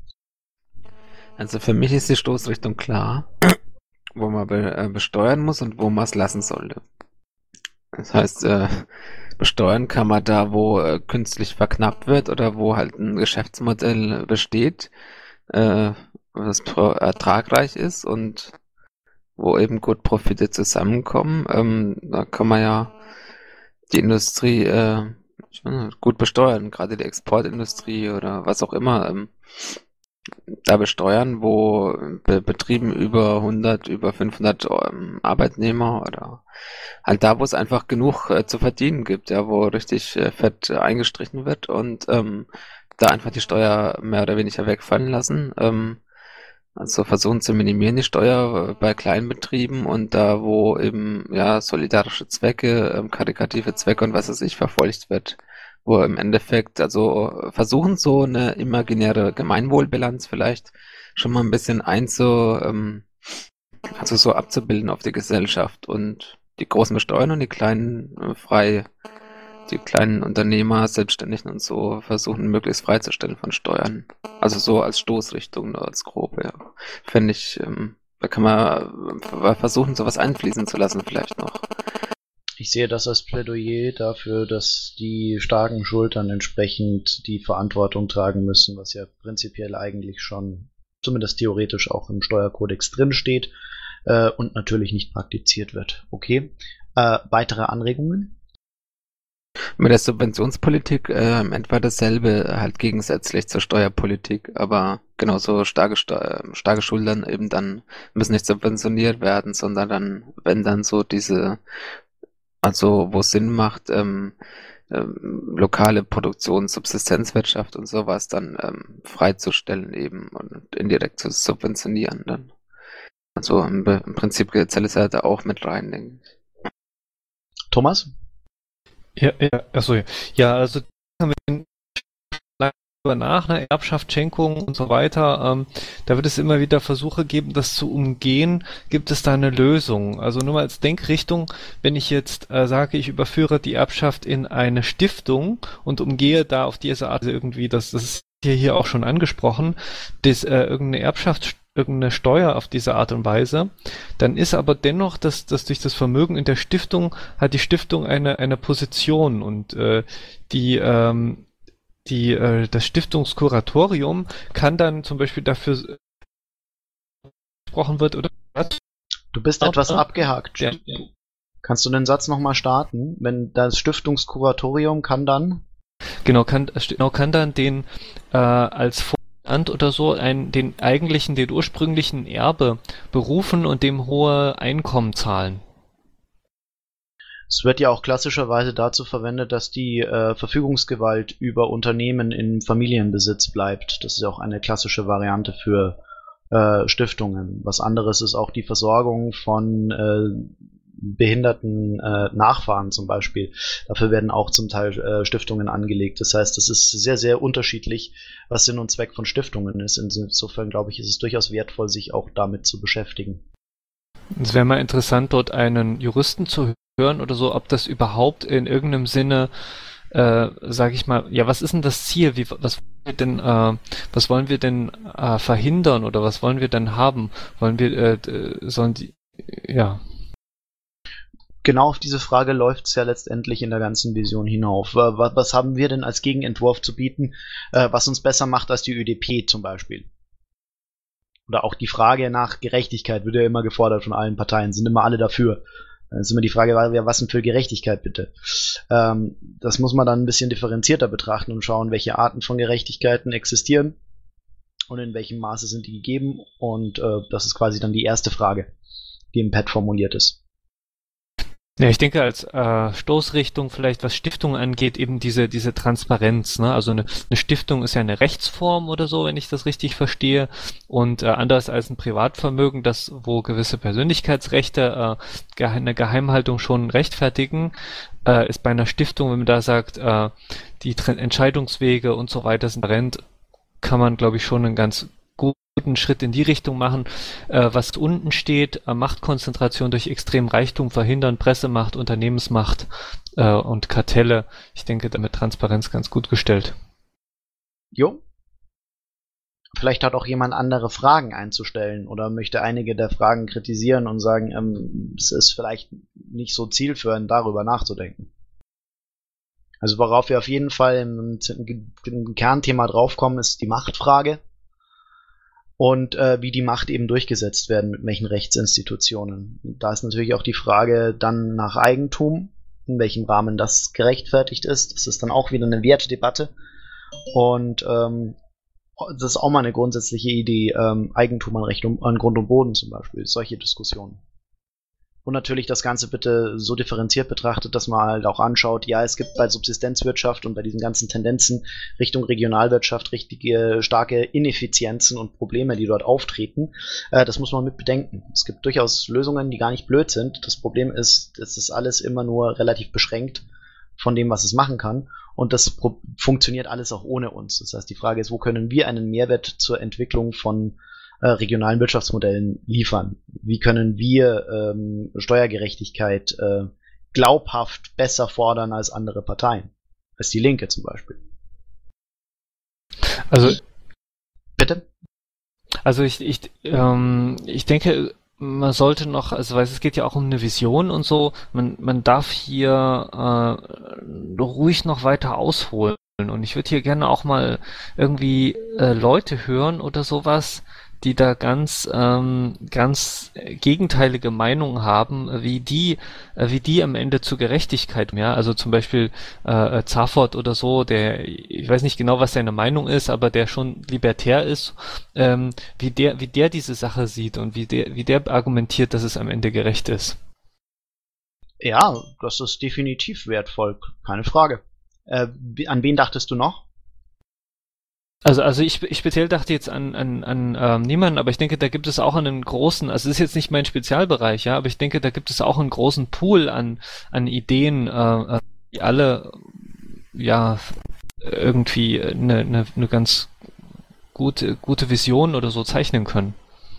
Also für mich ist die Stoßrichtung klar, wo man be äh, besteuern muss und wo man es lassen sollte. Das heißt, äh, besteuern kann man da, wo äh, künstlich verknappt wird oder wo halt ein Geschäftsmodell besteht, äh, das ertragreich ist und wo eben gut Profite zusammenkommen. Ähm, da kann man ja die Industrie äh, gut besteuern, gerade die Exportindustrie oder was auch immer. Ähm, da besteuern, wo Be Betrieben über hundert, über fünfhundert ähm, Arbeitnehmer oder halt da, wo es einfach genug äh, zu verdienen gibt, ja, wo richtig äh, fett äh, eingestrichen wird und ähm, da einfach die Steuer mehr oder weniger wegfallen lassen. Ähm, also versuchen zu minimieren die Steuer äh, bei Kleinbetrieben und da, wo eben ja solidarische Zwecke, ähm, karitative Zwecke und was weiß ich verfolgt wird, wo im Endeffekt, also versuchen so eine imaginäre Gemeinwohlbilanz vielleicht schon mal ein bisschen einzu, ähm, also so abzubilden auf die Gesellschaft und die Großen besteuern und die Kleinen äh, frei, die kleinen Unternehmer, Selbstständigen und so versuchen möglichst freizustellen von Steuern. Also so als Stoßrichtung, nur als grobe, ja. Fände ich, ähm, da kann man äh, versuchen, sowas einfließen zu lassen vielleicht noch. Ich sehe das als Plädoyer dafür, dass die starken Schultern entsprechend die Verantwortung tragen müssen, was ja prinzipiell eigentlich schon, zumindest theoretisch auch im Steuerkodex drinsteht äh, und natürlich nicht praktiziert wird. Okay. Äh, weitere Anregungen? Mit der Subventionspolitik äh, etwa dasselbe, halt gegensätzlich zur Steuerpolitik, aber genauso starke, Steu starke Schultern eben dann müssen nicht subventioniert werden, sondern dann, wenn dann so diese Also wo es Sinn macht, ähm, ähm, lokale Produktion, Subsistenzwirtschaft und sowas dann ähm, freizustellen eben und indirekt zu subventionieren dann. Also im, im Prinzip zählt es halt da auch mit rein, denke ich. Thomas? Ja, ja, achso, ja. Ja, also haben wir über nach einer Erbschaft, Schenkung und so weiter, ähm, da wird es immer wieder Versuche geben, das zu umgehen. Gibt es da eine Lösung? Also nur mal als Denkrichtung, wenn ich jetzt äh, sage, ich überführe die Erbschaft in eine Stiftung und umgehe da auf diese Art irgendwie, das, das ist hier, hier auch schon angesprochen, dass äh, irgendeine Erbschaft, irgendeine Steuer auf diese Art und Weise, dann ist aber dennoch, dass, dass durch das Vermögen in der Stiftung hat die Stiftung eine, eine Position und äh, die ähm, Die, äh, das Stiftungskuratorium kann dann zum Beispiel dafür gesprochen wird, oder was? Du bist etwas abgehakt. Ja, ja. Kannst du den Satz nochmal starten? Wenn das Stiftungskuratorium kann dann? Genau, kann, genau, kann dann den äh, als Vorstand oder so einen, den eigentlichen, den ursprünglichen Erbe berufen und dem hohe Einkommen zahlen. Es wird ja auch klassischerweise dazu verwendet, dass die äh, Verfügungsgewalt über Unternehmen in Familienbesitz bleibt. Das ist ja auch eine klassische Variante für äh, Stiftungen. Was anderes ist auch die Versorgung von äh, behinderten äh, Nachfahren zum Beispiel. Dafür werden auch zum Teil äh, Stiftungen angelegt. Das heißt, es ist sehr, sehr unterschiedlich, was Sinn und Zweck von Stiftungen ist. Insofern glaube ich, ist es durchaus wertvoll, sich auch damit zu beschäftigen. Es wäre mal interessant, dort einen Juristen zu hören. hören oder so, ob das überhaupt in irgendeinem Sinne, äh, sage ich mal, ja, was ist denn das Ziel? Wie, was wollen wir denn, äh, was wollen wir denn äh, verhindern oder was wollen wir denn haben? Wollen wir, äh, sollen die, ja. Genau auf diese Frage läuft es ja letztendlich in der ganzen Vision hinauf. Was, was haben wir denn als Gegenentwurf zu bieten, äh, was uns besser macht als die Ö D P zum Beispiel? Oder auch die Frage nach Gerechtigkeit wird ja immer gefordert von allen Parteien, sind immer alle dafür. Dann ist immer die Frage, was denn für Gerechtigkeit bitte? Ähm, das muss man dann ein bisschen differenzierter betrachten und schauen, welche Arten von Gerechtigkeiten existieren und in welchem Maße sind die gegeben, und äh, das ist quasi dann die erste Frage, die im Pad formuliert ist. Ja, ich denke als äh, Stoßrichtung vielleicht, was Stiftung angeht, eben diese diese Transparenz, ne? Also eine, eine Stiftung ist ja eine Rechtsform oder so, wenn ich das richtig verstehe, und äh, anders als ein Privatvermögen, das wo gewisse Persönlichkeitsrechte äh, eine Geheimhaltung schon rechtfertigen, äh, ist bei einer Stiftung, wenn man da sagt, äh, die Tre- Entscheidungswege und so weiter sind transparent, kann man, glaube ich, schon einen ganz guten Schritt in die Richtung machen, äh, was unten steht, äh, Machtkonzentration durch extremen Reichtum verhindern, Pressemacht, Unternehmensmacht äh, und Kartelle. Ich denke, damit Transparenz ganz gut gestellt. Jo. Vielleicht hat auch jemand andere Fragen einzustellen oder möchte einige der Fragen kritisieren und sagen, ähm, es ist vielleicht nicht so zielführend, darüber nachzudenken. Also worauf wir auf jeden Fall im, im Kernthema draufkommen, ist die Machtfrage. Und äh, wie die Macht eben durchgesetzt werden, mit welchen Rechtsinstitutionen. Und da ist natürlich auch die Frage dann nach Eigentum, in welchem Rahmen das gerechtfertigt ist. Das ist dann auch wieder eine Wertdebatte. Und ähm, das ist auch mal eine grundsätzliche Idee, ähm, Eigentum an, Recht um, an Grund und Boden zum Beispiel, solche Diskussionen. Und natürlich das Ganze bitte so differenziert betrachtet, dass man halt auch anschaut, ja, es gibt bei Subsistenzwirtschaft und bei diesen ganzen Tendenzen Richtung Regionalwirtschaft richtige starke Ineffizienzen und Probleme, die dort auftreten. Äh, das muss man mit bedenken. Es gibt durchaus Lösungen, die gar nicht blöd sind. Das Problem ist, es ist alles immer nur relativ beschränkt von dem, was es machen kann. Und das pro- funktioniert alles auch ohne uns. Das heißt, die Frage ist, wo können wir einen Mehrwert zur Entwicklung von äh, regionalen Wirtschaftsmodellen liefern? Wie können wir ähm, Steuergerechtigkeit äh, glaubhaft besser fordern als andere Parteien? Als die Linke zum Beispiel. Also, Bitte? also ich, ich, ähm, ich denke, man sollte noch, also weil es geht ja auch um eine Vision und so, man, man darf hier äh, ruhig noch weiter ausholen. Und ich würde hier gerne auch mal irgendwie äh, Leute hören oder sowas, die da ganz ähm, ganz gegenteilige Meinungen haben, wie die äh, wie die am Ende zur Gerechtigkeit, ja, also zum Beispiel äh, Zaffert oder so, der, ich weiß nicht genau, was seine Meinung ist, aber der schon libertär ist, ähm, wie der wie der diese Sache sieht und wie der wie der argumentiert, dass es am Ende gerecht ist. Ja, das ist definitiv wertvoll, keine Frage. Äh, wie- an wen dachtest du noch? Also, also ich, ich speziell dachte jetzt an, an, an ähm, niemanden, aber ich denke, da gibt es auch einen großen, also es ist jetzt nicht mein Spezialbereich, ja, aber ich denke, da gibt es auch einen großen Pool an, an Ideen, äh, äh, die alle, ja, irgendwie eine, eine, eine ganz gute, gute Vision oder so zeichnen können.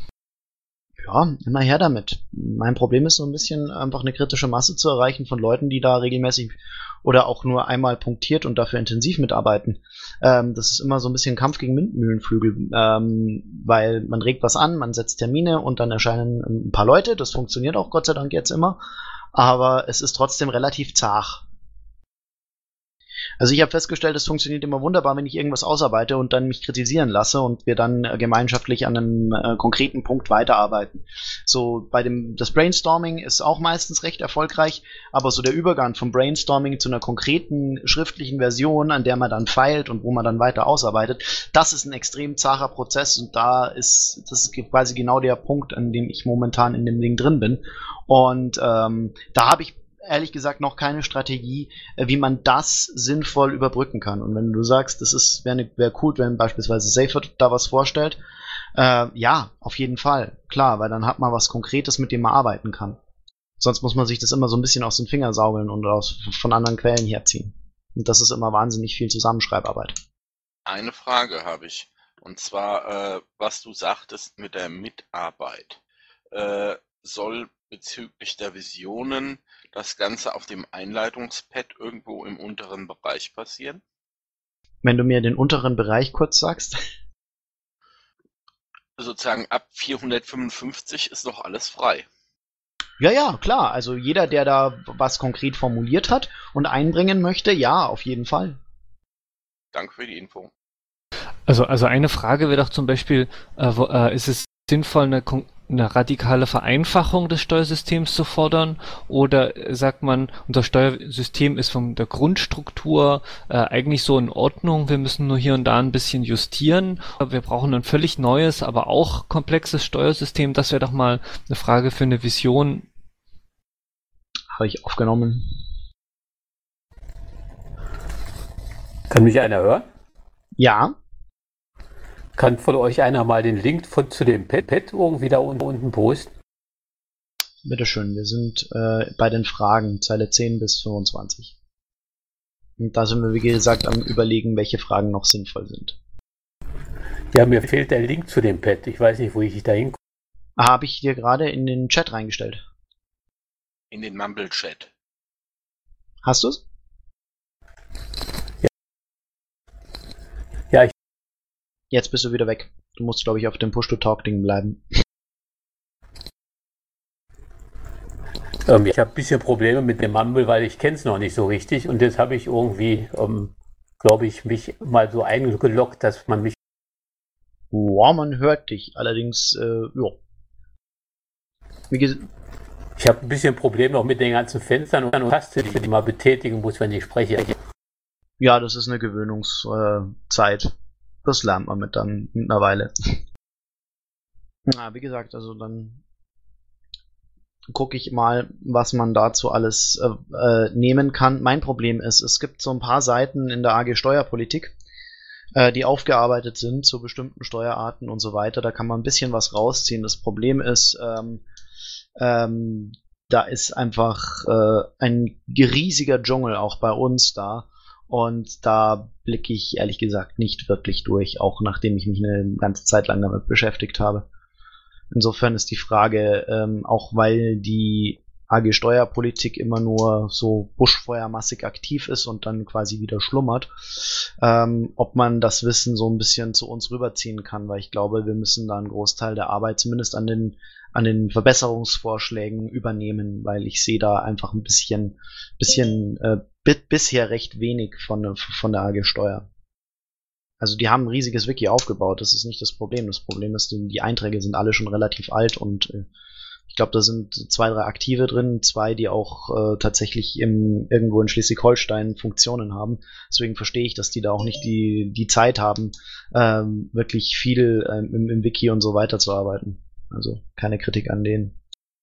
Ja, immer her damit. Mein Problem ist so ein bisschen einfach eine kritische Masse zu erreichen von Leuten, die da regelmäßig oder auch nur einmal punktiert und dafür intensiv mitarbeiten. Ähm, das ist immer so ein bisschen Kampf gegen Windmühlenflügel, ähm, weil man regt was an, man setzt Termine und dann erscheinen ein paar Leute. Das funktioniert auch Gott sei Dank jetzt immer, aber es ist trotzdem relativ zart. Also ich habe festgestellt, es funktioniert immer wunderbar, wenn ich irgendwas ausarbeite und dann mich kritisieren lasse und wir dann äh, gemeinschaftlich an einem äh, konkreten Punkt weiterarbeiten. So bei dem das Brainstorming ist auch meistens recht erfolgreich, aber so der Übergang vom Brainstorming zu einer konkreten schriftlichen Version, an der man dann feilt und wo man dann weiter ausarbeitet, das ist ein extrem zacher Prozess und da ist das ist quasi genau der Punkt, an dem ich momentan in dem Ding drin bin. Und ähm, da habe ich ehrlich gesagt noch keine Strategie, äh, wie man das sinnvoll überbrücken kann. Und wenn du sagst, das ist wäre wär cool, wenn beispielsweise Seyfert da was vorstellt, äh, ja, auf jeden Fall, klar, weil dann hat man was Konkretes, mit dem man arbeiten kann. Sonst muss man sich das immer so ein bisschen aus den Fingern saugeln und aus, von anderen Quellen herziehen. Und das ist immer wahnsinnig viel Zusammenschreibarbeit. Eine Frage habe ich. Und zwar, äh, was du sagtest mit der Mitarbeit. Äh, soll bezüglich der Visionen das Ganze auf dem Einleitungspad irgendwo im unteren Bereich passieren? Wenn du mir den unteren Bereich kurz sagst. Sozusagen ab vierhundertfünfundfünfzig ist doch alles frei. Ja, ja, klar. Also jeder, der da was konkret formuliert hat und einbringen möchte, ja, auf jeden Fall. Danke für die Info. Also, also eine Frage wäre doch zum Beispiel, äh, wo, äh, ist es sinnvoll, eine, kon- eine radikale Vereinfachung des Steuersystems zu fordern, oder sagt man, unser Steuersystem ist von der Grundstruktur äh, eigentlich so in Ordnung, wir müssen nur hier und da ein bisschen justieren, wir brauchen ein völlig neues, aber auch komplexes Steuersystem. Das wäre doch mal eine Frage für eine Vision. Habe ich aufgenommen. Kann mich einer hören? Ja. Kann von euch einer mal den Link von, zu dem Pad irgendwie da unten, unten posten? Bitteschön, wir sind äh, bei den Fragen, Zeile zehn bis fünfundzwanzig. Und da sind wir, wie gesagt, am Überlegen, welche Fragen noch sinnvoll sind. Ja, mir fehlt der Link zu dem Pad. Ich weiß nicht, wo ich da hinkomme. Habe ich dir gerade in den Chat reingestellt. In den Mumble-Chat. Hast du es? Ja. Ja, ich. Jetzt bist du wieder weg. Du musst, glaube ich, auf dem Push-to-Talk-Ding bleiben. Ähm, ich habe ein bisschen Probleme mit dem Mumble, weil ich kenne es noch nicht so richtig. Und jetzt habe ich irgendwie, ähm, glaube ich, mich mal so eingeloggt, dass man mich... Wow, man hört dich. Allerdings, äh, ja. Wie gesagt... Ich habe ein bisschen Probleme noch mit den ganzen Fenstern und Taste, die ich mal betätigen muss, wenn ich spreche. Ja, das ist eine Gewöhnungszeit. Äh, das lernt man mit dann mittlerweile. Na, wie gesagt, also dann gucke ich mal, was man dazu alles äh, äh, nehmen kann. Mein Problem ist, es gibt so ein paar Seiten in der A G Steuerpolitik, äh, die aufgearbeitet sind zu bestimmten Steuerarten und so weiter. Da kann man ein bisschen was rausziehen. Das Problem ist, ähm, Ähm, da ist einfach äh, ein riesiger Dschungel auch bei uns da, und da blicke ich ehrlich gesagt nicht wirklich durch, auch nachdem ich mich eine ganze Zeit lang damit beschäftigt habe. Insofern ist die Frage, ähm, auch weil die A G Steuerpolitik immer nur so buschfeuermassig aktiv ist und dann quasi wieder schlummert, ähm, ob man das Wissen so ein bisschen zu uns rüberziehen kann, weil ich glaube, wir müssen da einen Großteil der Arbeit zumindest an den an den Verbesserungsvorschlägen übernehmen, weil ich sehe da einfach ein bisschen bisschen äh, bi- bisher recht wenig von von der A G Steuer. Also die haben ein riesiges Wiki aufgebaut, das ist nicht das Problem. Das Problem ist, die, die Einträge sind alle schon relativ alt, und äh, ich glaube, da sind zwei, drei aktive drin, zwei, die auch äh, tatsächlich im, irgendwo in Schleswig-Holstein Funktionen haben. Deswegen verstehe ich, dass die da auch nicht die, die Zeit haben, ähm, wirklich viel ähm, im, im Wiki und so weiter zu arbeiten. Also keine Kritik an denen.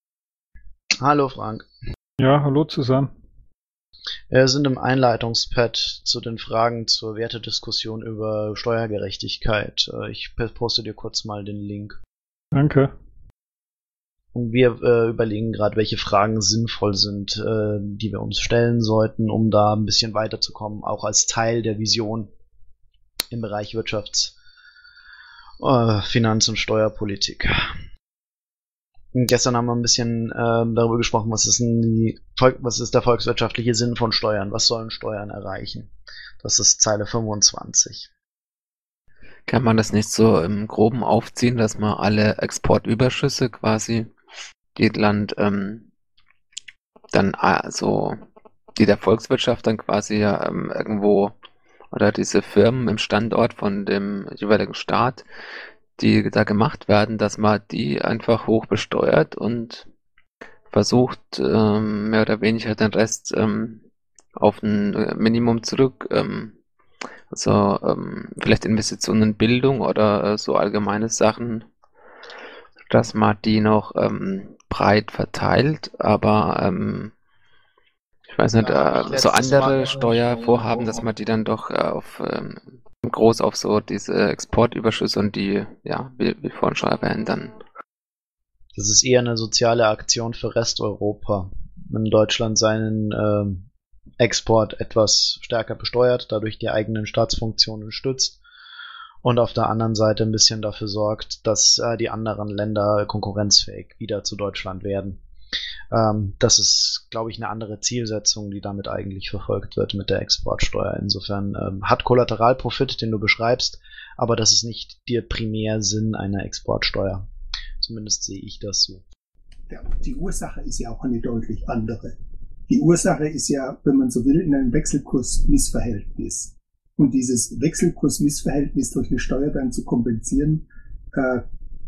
Hallo Frank. Ja, hallo zusammen. Wir sind im Einleitungspad zu den Fragen zur Wertediskussion über Steuergerechtigkeit. Ich poste dir kurz mal den Link. Danke. Und wir äh, überlegen gerade, welche Fragen sinnvoll sind, äh, die wir uns stellen sollten, um da ein bisschen weiterzukommen, auch als Teil der Vision im Bereich Wirtschafts-, äh, Finanz- und Steuerpolitik. Und gestern haben wir ein bisschen äh, darüber gesprochen, was ist, die, was ist der volkswirtschaftliche Sinn von Steuern, was sollen Steuern erreichen. Das ist Zeile fünfundzwanzig. Kann man das nicht so im Groben aufziehen, dass man alle Exportüberschüsse quasi, die Land ähm, dann also die der Volkswirtschaft dann quasi ja ähm, irgendwo, oder diese Firmen im Standort von dem jeweiligen Staat, die da gemacht werden, dass man die einfach hoch besteuert und versucht, ähm, mehr oder weniger den Rest ähm, auf ein Minimum zurück, ähm, also ähm, vielleicht Investitionen in Bildung oder äh, so allgemeine Sachen, dass man die noch ähm, breit verteilt, aber ähm, ich weiß nicht, äh, so andere Steuervorhaben, dass man die dann doch äh, auf ähm, groß auf so diese Exportüberschüsse und die, ja, wie, wie vorhin schon erwähnt, dann. Das ist eher eine soziale Aktion für Resteuropa. Wenn Deutschland seinen ähm, Export etwas stärker besteuert, dadurch die eigenen Staatsfunktionen stützt und auf der anderen Seite ein bisschen dafür sorgt, dass äh, die anderen Länder konkurrenzfähig wieder zu Deutschland werden. Ähm, das ist, glaube ich, eine andere Zielsetzung, die damit eigentlich verfolgt wird mit der Exportsteuer. Insofern ähm, hat Kollateralprofit, den du beschreibst, aber das ist nicht der Primärsinn einer Exportsteuer. Zumindest sehe ich das so. Ja, die Ursache ist ja auch eine deutlich andere. Die Ursache ist ja, wenn man so will, in einem Wechselkursmissverhältnis. Und dieses Wechselkursmissverhältnis durch eine Steuer dann zu kompensieren, äh,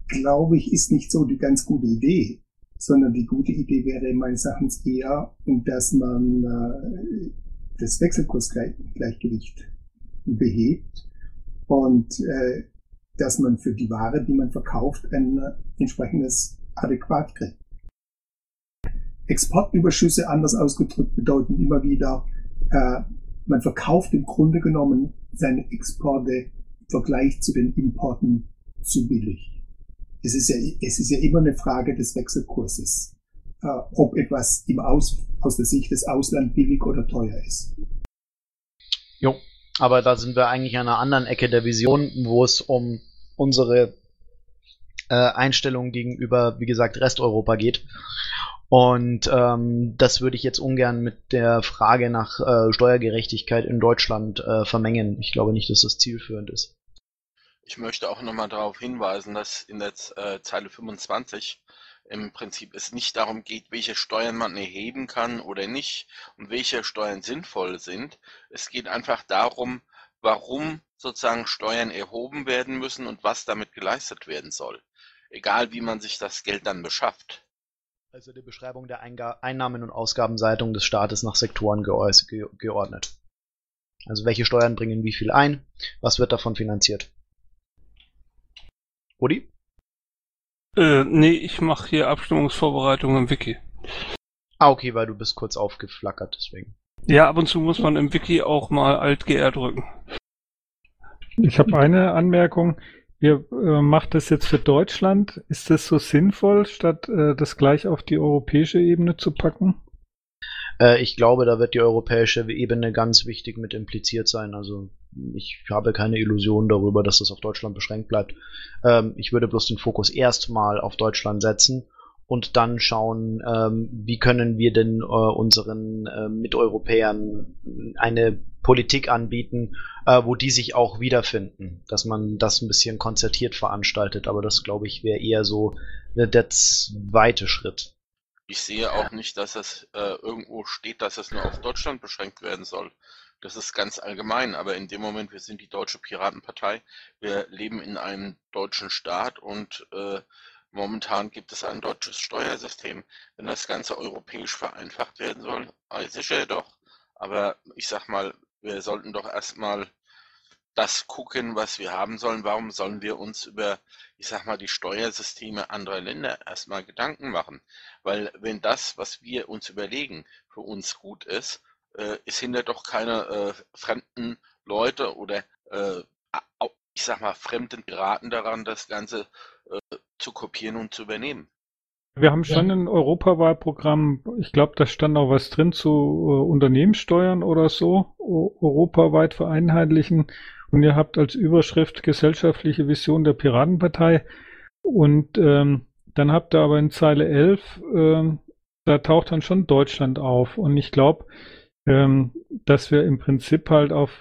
glaube ich, ist nicht so die ganz gute Idee, sondern die gute Idee wäre meines Erachtens eher, dass man äh, das Wechselkursgleichgewicht behebt und äh, dass man für die Ware, die man verkauft, ein äh, entsprechendes Adäquat kriegt. Exportüberschüsse, anders ausgedrückt, bedeuten immer wieder, äh, man verkauft im Grunde genommen seine Exporte im Vergleich zu den Importen zu billig. Es ist ja, es ist ja immer eine Frage des Wechselkurses, äh, ob etwas im Aus, aus der Sicht des Auslands billig oder teuer ist. Jo, aber da sind wir eigentlich an einer anderen Ecke der Vision, wo es um unsere äh, Einstellung gegenüber, wie gesagt, Resteuropa geht. Und ähm, das würde ich jetzt ungern mit der Frage nach äh, Steuergerechtigkeit in Deutschland äh, vermengen. Ich glaube nicht, dass das zielführend ist. Ich möchte auch nochmal darauf hinweisen, dass in der äh, Zeile fünfundzwanzig im Prinzip es nicht darum geht, welche Steuern man erheben kann oder nicht und welche Steuern sinnvoll sind. Es geht einfach darum, warum sozusagen Steuern erhoben werden müssen und was damit geleistet werden soll. Egal, wie man sich das Geld dann beschafft. Also die Beschreibung der Einga- Einnahmen- und Ausgabenseitigung des Staates nach Sektoren geäu- ge- geordnet. Also welche Steuern bringen wie viel ein, was wird davon finanziert? Rudi? Äh, nee, ich mache hier Abstimmungsvorbereitungen im Wiki. Ah, okay, weil du bist kurz aufgeflackert, deswegen. Ja, ab und zu muss man im Wiki auch mal Alt-G R drücken. Ich habe eine Anmerkung. Ihr äh, macht das jetzt für Deutschland. Ist das so sinnvoll, statt äh, das gleich auf die europäische Ebene zu packen? Äh, ich glaube, da wird die europäische Ebene ganz wichtig mit impliziert sein. Also ich habe keine Illusion darüber, dass das auf Deutschland beschränkt bleibt. Ähm, ich würde bloß den Fokus erstmal auf Deutschland setzen und dann schauen, ähm, wie können wir denn äh, unseren äh, Miteuropäern eine Politik anbieten, äh, wo die sich auch wiederfinden, dass man das ein bisschen konzertiert veranstaltet, aber das, glaube ich, wäre eher so äh, der zweite Schritt. Ich sehe auch nicht, dass es äh, irgendwo steht, dass es nur auf Deutschland beschränkt werden soll. Das ist ganz allgemein, aber in dem Moment, wir sind die Deutsche Piratenpartei, wir leben in einem deutschen Staat und äh, momentan gibt es ein deutsches Steuersystem. Wenn das Ganze europäisch vereinfacht werden soll, äh, sicher doch, aber ich sag mal, wir sollten doch erstmal das gucken, was wir haben sollen. Warum sollen wir uns über, ich sag mal, die Steuersysteme anderer Länder erstmal Gedanken machen? Weil wenn das, was wir uns überlegen, für uns gut ist, äh, es hindert doch keine äh, fremden Leute oder äh, ich sag mal fremden Piraten daran, das Ganze äh, zu kopieren und zu übernehmen. Wir haben schon ein Europawahlprogramm, ich glaube, da stand auch was drin zu äh, Unternehmenssteuern oder so, o- europaweit vereinheitlichen. Und ihr habt als Überschrift gesellschaftliche Vision der Piratenpartei. Und ähm, dann habt ihr aber in Zeile elf, ähm, da taucht dann schon Deutschland auf. Und ich glaube, ähm, dass wir im Prinzip halt auf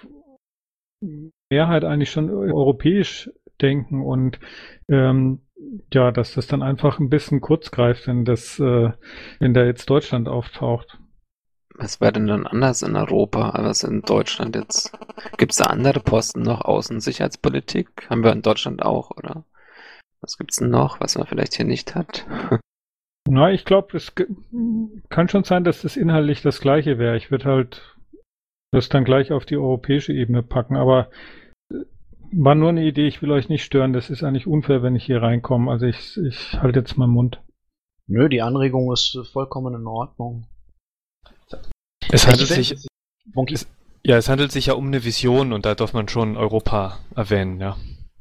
Mehrheit eigentlich schon europäisch denken und ähm, ja, dass das dann einfach ein bisschen kurz greift, wenn das, äh, wenn da jetzt Deutschland auftaucht. Was wäre denn dann anders in Europa als in Deutschland jetzt? Gibt es da andere Posten noch? Außensicherheitspolitik? Haben wir in Deutschland auch, oder? Was gibt's denn noch, was man vielleicht hier nicht hat? Na, ich glaube, es ge- kann schon sein, dass das inhaltlich das Gleiche wäre. Ich würde halt das dann gleich auf die europäische Ebene packen, aber äh, war nur eine Idee, ich will euch nicht stören. Das ist eigentlich unfair, wenn ich hier reinkomme. Also ich, ich halte jetzt meinen Mund. Nö, die Anregung ist vollkommen in Ordnung. Es handelt sich, Bonki? es, ja, es handelt sich ja um eine Vision und da darf man schon Europa erwähnen, ja.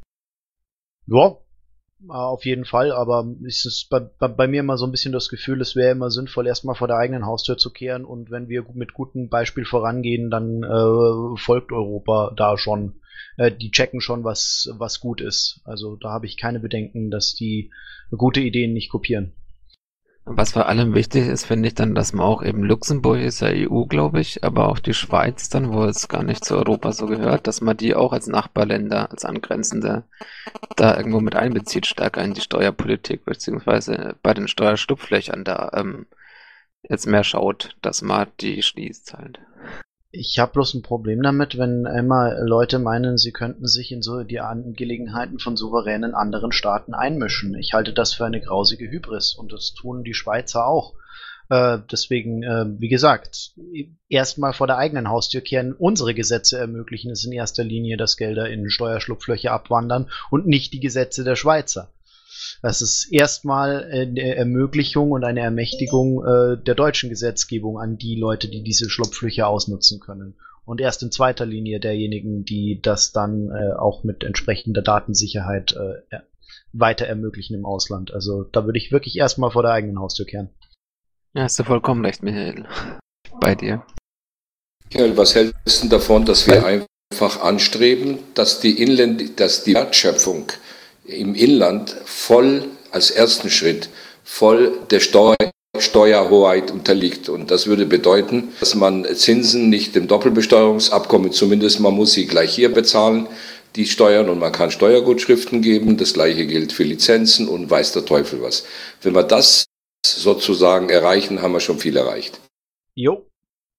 Ja, auf jeden Fall, aber es ist bei, bei, bei mir immer so ein bisschen das Gefühl, es wäre immer sinnvoll, erstmal vor der eigenen Haustür zu kehren und wenn wir mit gutem Beispiel vorangehen, dann äh, folgt Europa da schon. Äh, die checken schon, was, was gut ist. Also da habe ich keine Bedenken, dass die gute Ideen nicht kopieren. Was vor allem wichtig ist, finde ich dann, dass man auch eben Luxemburg ist ja E U, glaube ich, aber auch die Schweiz dann, wo es gar nicht zu Europa so gehört, dass man die auch als Nachbarländer, als Angrenzende da irgendwo mit einbezieht, stärker in die Steuerpolitik, beziehungsweise bei den Steuerschlupflöchern da ähm, jetzt mehr schaut, dass man die schließt halt. Ich habe bloß ein Problem damit, wenn immer Leute meinen, sie könnten sich in so die Angelegenheiten von souveränen anderen Staaten einmischen. Ich halte das für eine grausige Hybris und das tun die Schweizer auch. Äh, deswegen, äh, wie gesagt, erstmal vor der eigenen Haustür kehren. Unsere Gesetze ermöglichen es in erster Linie, dass Gelder in Steuerschlupflöcher abwandern und nicht die Gesetze der Schweizer. Das ist erstmal eine Ermöglichung und eine Ermächtigung äh, der deutschen Gesetzgebung an die Leute, die diese Schlupflöcher ausnutzen können. Und erst in zweiter Linie derjenigen, die das dann äh, auch mit entsprechender Datensicherheit äh, weiter ermöglichen im Ausland. Also da würde ich wirklich erstmal vor der eigenen Haustür kehren. Ja, hast du vollkommen recht, Michael. Bei dir. Michael, was hältst du denn davon, dass wir einfach anstreben, dass die Inland, dass die Wertschöpfung im Inland voll als ersten Schritt voll der Steuer, Steuerhoheit unterliegt. Und das würde bedeuten, dass man Zinsen nicht im Doppelbesteuerungsabkommen, zumindest man muss sie gleich hier bezahlen, die Steuern, und man kann Steuergutschriften geben. Das gleiche gilt für Lizenzen und weiß der Teufel was. Wenn wir das sozusagen erreichen, haben wir schon viel erreicht. Jo.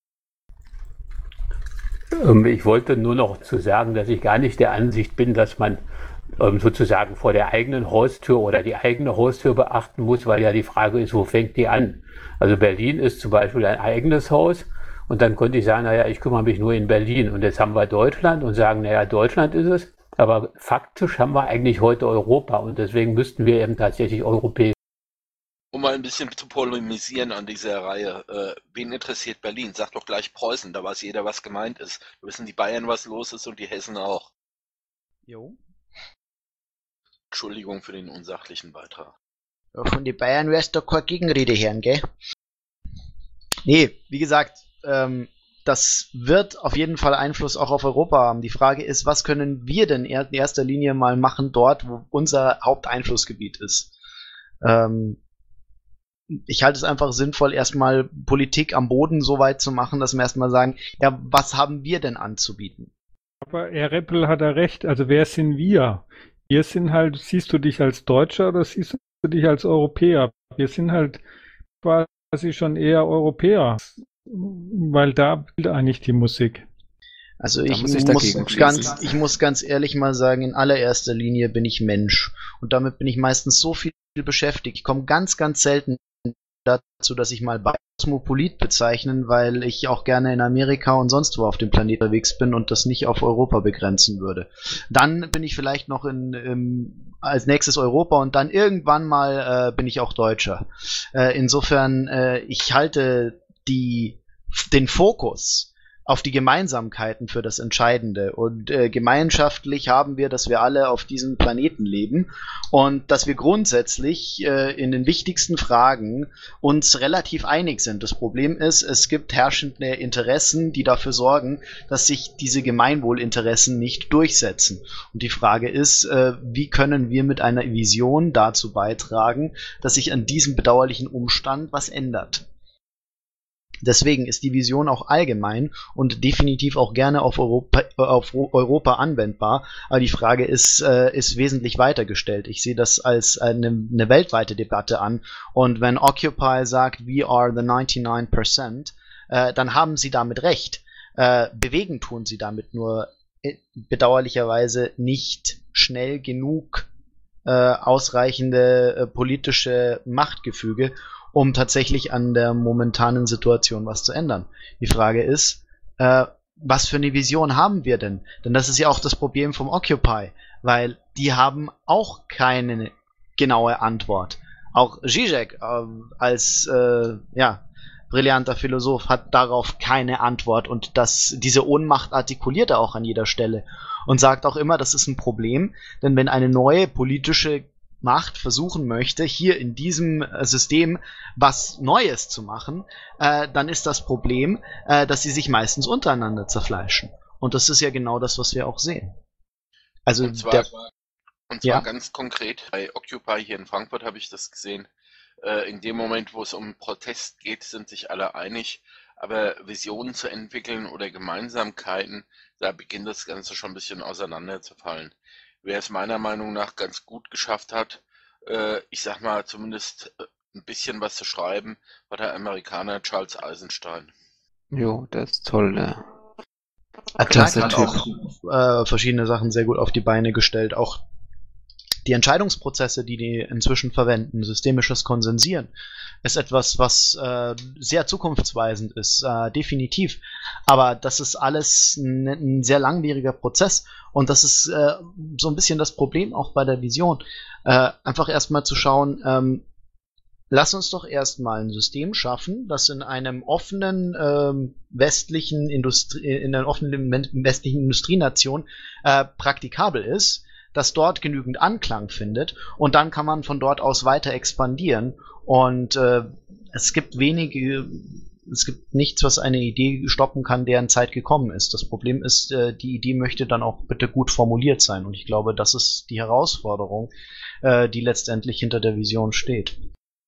Ich wollte nur noch zu sagen, dass ich gar nicht der Ansicht bin, dass man ähm, sozusagen vor der eigenen Haustür oder die eigene Haustür beachten muss, weil ja die Frage ist, wo fängt die an? Also Berlin ist zum Beispiel ein eigenes Haus und dann konnte ich sagen, naja, ich kümmere mich nur in Berlin und jetzt haben wir Deutschland und sagen, naja, Deutschland ist es, aber faktisch haben wir eigentlich heute Europa und deswegen müssten wir eben tatsächlich europäisch. Um mal ein bisschen zu polemisieren an dieser Reihe, äh, wen interessiert Berlin? Sag doch gleich Preußen, da weiß jeder, was gemeint ist. Da wissen die Bayern, was los ist und die Hessen auch. Jo. Entschuldigung für den unsachlichen Beitrag. Ja, von den Bayern wirst du keine Gegenrede hören, gell? Nee, wie gesagt, ähm, das wird auf jeden Fall Einfluss auch auf Europa haben. Die Frage ist, was können wir denn in erster Linie mal machen dort, wo unser Haupteinflussgebiet ist? Ähm, Ich halte es einfach sinnvoll, erstmal Politik am Boden so weit zu machen, dass wir erstmal sagen, ja, was haben wir denn anzubieten? Aber Herr Reppel hat er recht, also wer sind wir? Wir sind halt, siehst du dich als Deutscher oder siehst du dich als Europäer? Wir sind halt quasi schon eher Europäer, weil da spielt eigentlich die Musik. Also Da ich muss ich muss, dagegen ganz, schließen. ich muss ganz ehrlich mal sagen, in allererster Linie bin ich Mensch. Und damit bin ich meistens so viel beschäftigt. Ich komme ganz, ganz selten dazu, dass ich mal Kosmopolit bezeichnen, weil ich auch gerne in Amerika und sonst wo auf dem Planeten unterwegs bin und das nicht auf Europa begrenzen würde. Dann bin ich vielleicht noch in, im, als nächstes Europa und dann irgendwann mal äh, bin ich auch Deutscher. Äh, insofern, äh, ich halte die, den Fokus auf die Gemeinsamkeiten für das Entscheidende. Und äh, gemeinschaftlich haben wir, dass wir alle auf diesem Planeten leben und dass wir grundsätzlich äh, in den wichtigsten Fragen uns relativ einig sind. Das Problem ist, es gibt herrschende Interessen, die dafür sorgen, dass sich diese Gemeinwohlinteressen nicht durchsetzen. Und die Frage ist, äh, wie können wir mit einer Vision dazu beitragen, dass sich an diesem bedauerlichen Umstand was ändert. Deswegen ist die Vision auch allgemein und definitiv auch gerne auf Europa, auf Europa anwendbar. Aber die Frage ist, äh, ist wesentlich weiter gestellt. Ich sehe das als eine, eine weltweite Debatte an. Und wenn Occupy sagt, we are the ninety-nine percent, äh, dann haben sie damit recht. Äh, bewegen tun sie damit nur äh, bedauerlicherweise nicht schnell genug äh, ausreichende äh, politische Machtgefüge, um tatsächlich an der momentanen Situation was zu ändern. Die Frage ist, äh, was für eine Vision haben wir denn? Denn das ist ja auch das Problem vom Occupy, weil die haben auch keine genaue Antwort. Auch Zizek äh, als äh, ja, brillanter Philosoph hat darauf keine Antwort und das, diese Ohnmacht artikuliert er auch an jeder Stelle und sagt auch immer, das ist ein Problem, denn wenn eine neue politische Macht versuchen möchte, hier in diesem System was Neues zu machen, äh, dann ist das Problem, äh, dass sie sich meistens untereinander zerfleischen. Und das ist ja genau das, was wir auch sehen. Also Und zwar, der, und zwar ja. ganz konkret, bei Occupy hier in Frankfurt habe ich das gesehen. Äh, in dem Moment, wo es um Protest geht, sind sich alle einig, aber Visionen zu entwickeln oder Gemeinsamkeiten, da beginnt das Ganze schon ein bisschen auseinanderzufallen. Wer es meiner Meinung nach ganz gut geschafft hat, äh, ich sag mal zumindest äh, ein bisschen was zu schreiben, war der Amerikaner Charles Eisenstein. Jo, das ist toll, ja. Clark hat auch äh, verschiedene Sachen sehr gut auf die Beine gestellt. Auch die Entscheidungsprozesse, die die inzwischen verwenden, systemisches Konsensieren, ist etwas, was äh, sehr zukunftsweisend ist, äh, definitiv. Aber das ist alles ein, ein sehr langwieriger Prozess und das ist äh, so ein bisschen das Problem auch bei der Vision. Äh, einfach erstmal zu schauen, ähm, lass uns doch erstmal ein System schaffen, das in einem offenen ähm, westlichen Industrie, in einer offenen westlichen Industrienation äh, praktikabel ist, das dort genügend Anklang findet und dann kann man von dort aus weiter expandieren und äh, es gibt wenige, es gibt nichts, was eine Idee stoppen kann, deren Zeit gekommen ist. Das Problem ist, äh, die Idee möchte dann auch bitte gut formuliert sein und ich glaube, das ist die Herausforderung, äh, die letztendlich hinter der Vision steht.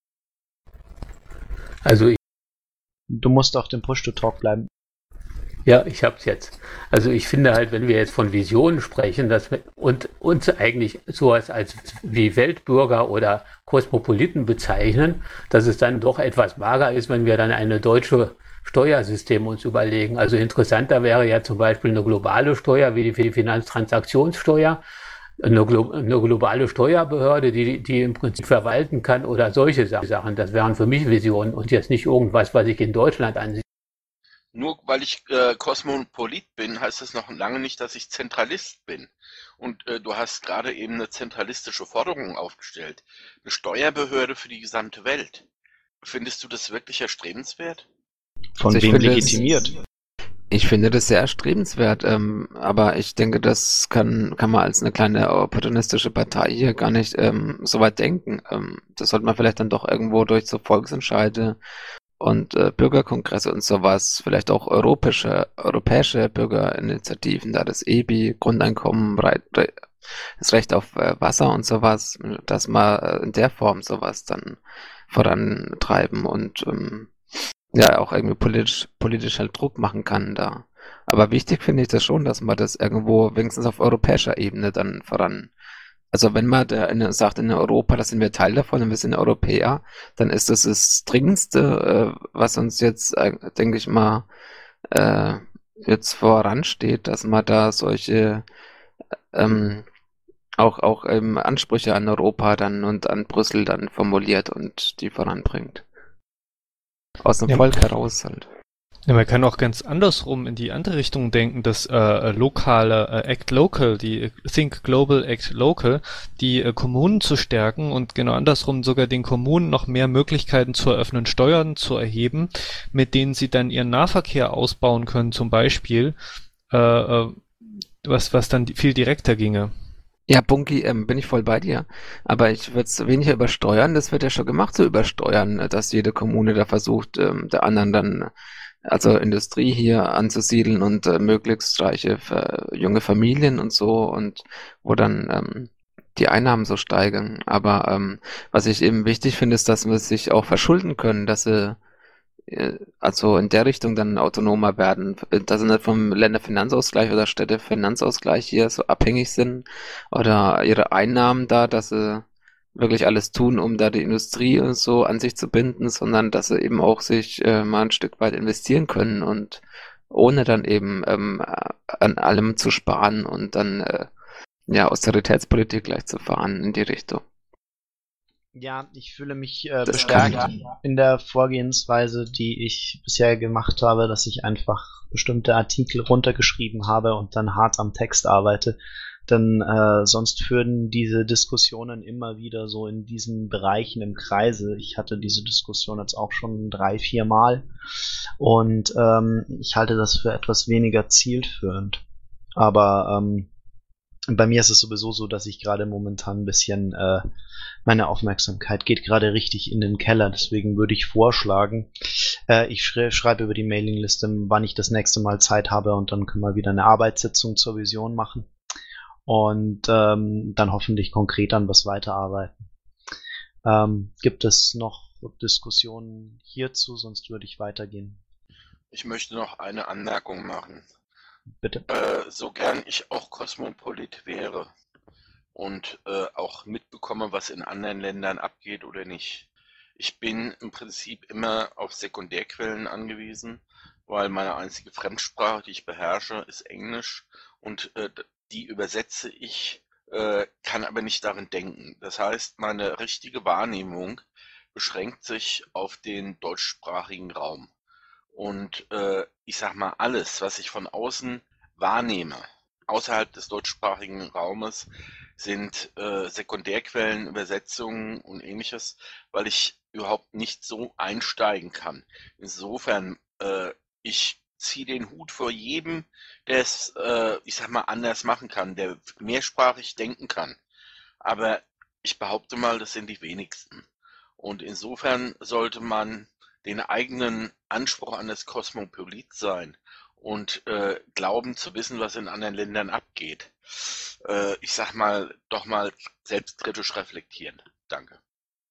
Also ich, du musst auf dem Push-to-Talk bleiben. Ja, ich hab's jetzt. Also ich finde halt, wenn wir jetzt von Visionen sprechen, dass wir und uns eigentlich sowas als wie Weltbürger oder Kosmopoliten bezeichnen, dass es dann doch etwas vager ist, wenn wir dann eine deutsche Steuersystem uns überlegen. Also interessanter wäre ja zum Beispiel eine globale Steuer wie die, wie die Finanztransaktionssteuer, eine, Glo eine globale Steuerbehörde, die, die im Prinzip verwalten kann oder solche Sachen. Das wären für mich Visionen und jetzt nicht irgendwas, was ich in Deutschland ansehe. Nur weil ich äh, Kosmopolit bin, heißt das noch lange nicht, dass ich Zentralist bin. Und äh, du hast gerade eben eine zentralistische Forderung aufgestellt. Eine Steuerbehörde für die gesamte Welt. Findest du das wirklich erstrebenswert? Von Also ich wem finde legitimiert? Es, ich finde das sehr erstrebenswert, ähm, aber ich denke, das kann, kann man als eine kleine opportunistische Partei hier gar nicht ähm, so weit denken. Ähm, das sollte man vielleicht dann doch irgendwo durch so Volksentscheide und äh, Bürgerkongresse und sowas, vielleicht auch europäische, europäische Bürgerinitiativen, da das E B I, Grundeinkommen, Re Re das Recht auf äh, Wasser und sowas, dass man äh, in der Form sowas dann vorantreiben und ähm, ja auch irgendwie politisch, politisch halt Druck machen kann da. Aber wichtig finde ich das schon, dass man das irgendwo wenigstens auf europäischer Ebene dann voran. Also wenn man da in, sagt, in Europa, da sind wir Teil davon und wir sind Europäer, dann ist das das Dringendste, äh, was uns jetzt, äh, denke ich mal, äh, jetzt voransteht, dass man da solche ähm, auch, auch ähm, Ansprüche an Europa dann und an Brüssel dann formuliert und die voranbringt. Aus dem Ja. Volk heraus halt. Ja, man kann auch ganz andersrum in die andere Richtung denken, dass äh, lokale äh, Act Local, die Think Global Act Local, die äh, Kommunen zu stärken und genau andersrum sogar den Kommunen noch mehr Möglichkeiten zu eröffnen, Steuern zu erheben, mit denen sie dann ihren Nahverkehr ausbauen können, zum Beispiel, äh, äh, was, was dann viel direkter ginge. Ja, Bunky, ähm, bin ich voll bei dir. Aber ich würde es weniger übersteuern, das wird ja schon gemacht, so übersteuern, dass jede Kommune da versucht, ähm, der anderen dann, also Industrie hier anzusiedeln und äh, möglichst reiche äh, junge Familien und so und wo dann ähm, die Einnahmen so steigen. Aber ähm, was ich eben wichtig finde, ist, dass wir sich auch verschulden können, dass sie äh, also in der Richtung dann autonomer werden, dass sie nicht vom Länderfinanzausgleich oder Städtefinanzausgleich hier so abhängig sind oder ihre Einnahmen da, dass sie wirklich alles tun, um da die Industrie und so an sich zu binden, sondern dass sie eben auch sich äh, mal ein Stück weit investieren können und ohne dann eben ähm, an allem zu sparen und dann äh, ja Austeritätspolitik gleich zu fahren in die Richtung. Ja, ich fühle mich äh, Das bestärkt kann- in der Vorgehensweise, die ich bisher gemacht habe, dass ich einfach bestimmte Artikel runtergeschrieben habe und dann hart am Text arbeite. Denn äh, sonst führen diese Diskussionen immer wieder so in diesen Bereichen im Kreise. Ich hatte diese Diskussion jetzt auch schon drei, vier Mal und ähm, ich halte das für etwas weniger zielführend. Aber ähm, bei mir ist es sowieso so, dass ich gerade momentan ein bisschen, äh, meine Aufmerksamkeit geht gerade richtig in den Keller. Deswegen würde ich vorschlagen, äh, ich schre schreibe über die Mailingliste, wann ich das nächste Mal Zeit habe und dann können wir wieder eine Arbeitssitzung zur Vision machen und ähm, dann hoffentlich konkret an was weiterarbeiten. Ähm, gibt es noch Diskussionen hierzu? Sonst würde ich weitergehen. Ich möchte noch eine Anmerkung machen. Bitte. Äh, so gern ich auch Kosmopolit wäre und äh, auch mitbekomme, was in anderen Ländern abgeht oder nicht. Ich bin im Prinzip immer auf Sekundärquellen angewiesen weil meine einzige Fremdsprache, die ich beherrsche, ist Englisch und äh, die übersetze ich, äh, kann aber nicht darin denken. Das heißt, meine richtige Wahrnehmung beschränkt sich auf den deutschsprachigen Raum. Und äh, ich sag mal, alles, was ich von außen wahrnehme, außerhalb des deutschsprachigen Raumes, sind äh, Sekundärquellen, Übersetzungen und ähnliches, weil ich überhaupt nicht so einsteigen kann. Insofern, äh, ich ziehe den Hut vor jedem, der es, äh, ich sag mal, anders machen kann, der mehrsprachig denken kann. Aber ich behaupte mal, das sind die wenigsten. Und insofern sollte man den eigenen Anspruch an das Kosmopolit sein und äh, glauben zu wissen, was in anderen Ländern abgeht. Äh, ich sag mal, doch mal selbstkritisch reflektieren. Danke.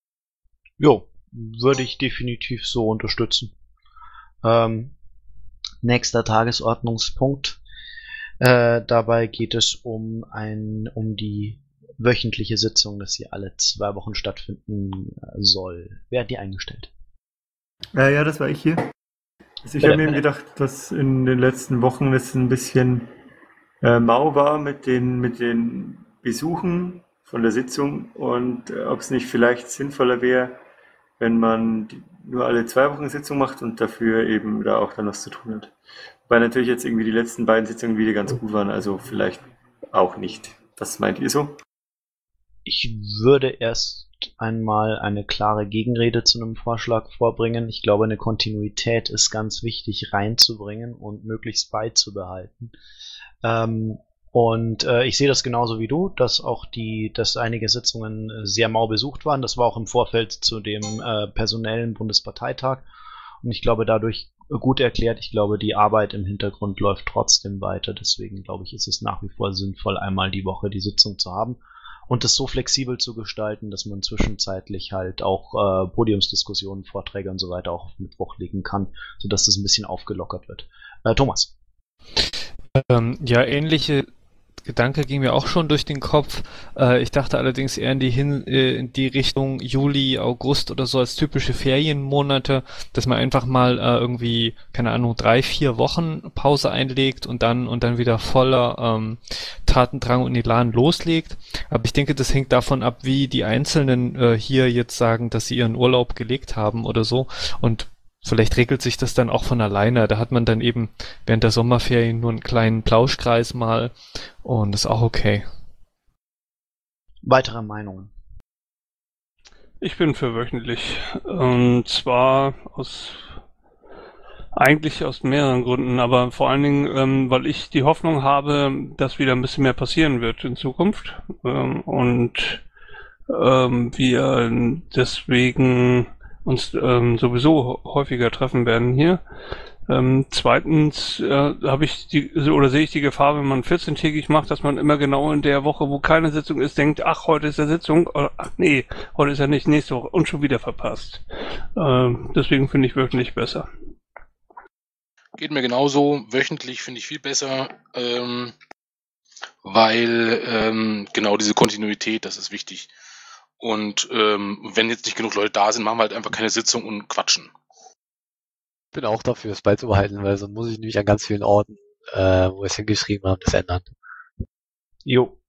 Jo, würde ich definitiv so unterstützen. Ähm, nächster Tagesordnungspunkt. Äh, dabei geht es um ein, um die wöchentliche Sitzung, dass sie alle zwei Wochen stattfinden soll. Wer hat die eingestellt? Äh, ja, das war ich hier. Also ich habe mir eben gedacht, dass in den letzten Wochen es ein bisschen äh, mau war mit den, mit den Besuchen von der Sitzung und äh, ob es nicht vielleicht sinnvoller wäre, wenn man die, nur alle zwei Wochen Sitzung macht und dafür eben da auch dann was zu tun hat. Weil natürlich jetzt irgendwie die letzten beiden Sitzungen wieder ganz gut waren, also vielleicht auch nicht. Was meint ihr so? Ich würde erst einmal eine klare Gegenrede zu einem Vorschlag vorbringen. Ich glaube, eine Kontinuität ist ganz wichtig reinzubringen und möglichst beizubehalten. Ähm, und äh, ich sehe das genauso wie du, dass auch die, dass einige Sitzungen sehr mau besucht waren. Das war auch im Vorfeld zu dem äh, personellen Bundesparteitag. Und ich glaube, dadurch gut erklärt, ich glaube, die Arbeit im Hintergrund läuft trotzdem weiter. Deswegen glaube ich, ist es nach wie vor sinnvoll, einmal die Woche die Sitzung zu haben. Und das so flexibel zu gestalten, dass man zwischenzeitlich halt auch äh, Podiumsdiskussionen, Vorträge und so weiter auch auf Mittwoch legen kann, sodass das ein bisschen aufgelockert wird. Äh, Thomas. Ähm, ja, ähnliche Gedanke ging mir auch schon durch den Kopf. Äh, ich dachte allerdings eher in die, hin, äh, in die Richtung Juli, August oder so als typische Ferienmonate, dass man einfach mal äh, irgendwie, keine Ahnung, drei, vier Wochen Pause einlegt und dann und dann wieder voller ähm, Tatendrang und Elan loslegt. Aber ich denke, das hängt davon ab, wie die Einzelnen äh, hier jetzt sagen, dass sie ihren Urlaub gelegt haben oder so. Und vielleicht regelt sich das dann auch von alleine. Da hat man dann eben während der Sommerferien nur einen kleinen Plauschkreis mal und das ist auch okay. Weitere Meinungen? Ich bin für wöchentlich. Und zwar aus eigentlich aus mehreren Gründen, aber vor allen Dingen, ähm, weil ich die Hoffnung habe, dass wieder ein bisschen mehr passieren wird in Zukunft. Ähm, und ähm, wir deswegen uns ähm, sowieso häufiger treffen werden hier. Ähm, zweitens äh, habe ich die oder sehe ich die Gefahr, wenn man vierzehntägig macht, dass man immer genau in der Woche, wo keine Sitzung ist, denkt, ach, heute ist ja Sitzung, oder ach nee, heute ist ja nicht, nächste Woche und schon wieder verpasst. Ähm, deswegen finde ich wöchentlich besser. Geht mir genauso. Wöchentlich finde ich viel besser, ähm, weil ähm, genau diese Kontinuität, das ist wichtig. Und ähm, wenn jetzt nicht genug Leute da sind, machen wir halt einfach keine Sitzung und quatschen. Ich bin auch dafür, es beizubehalten, weil sonst muss ich nämlich an ganz vielen Orten, äh, wo wir es hingeschrieben haben, das ändern. Jo.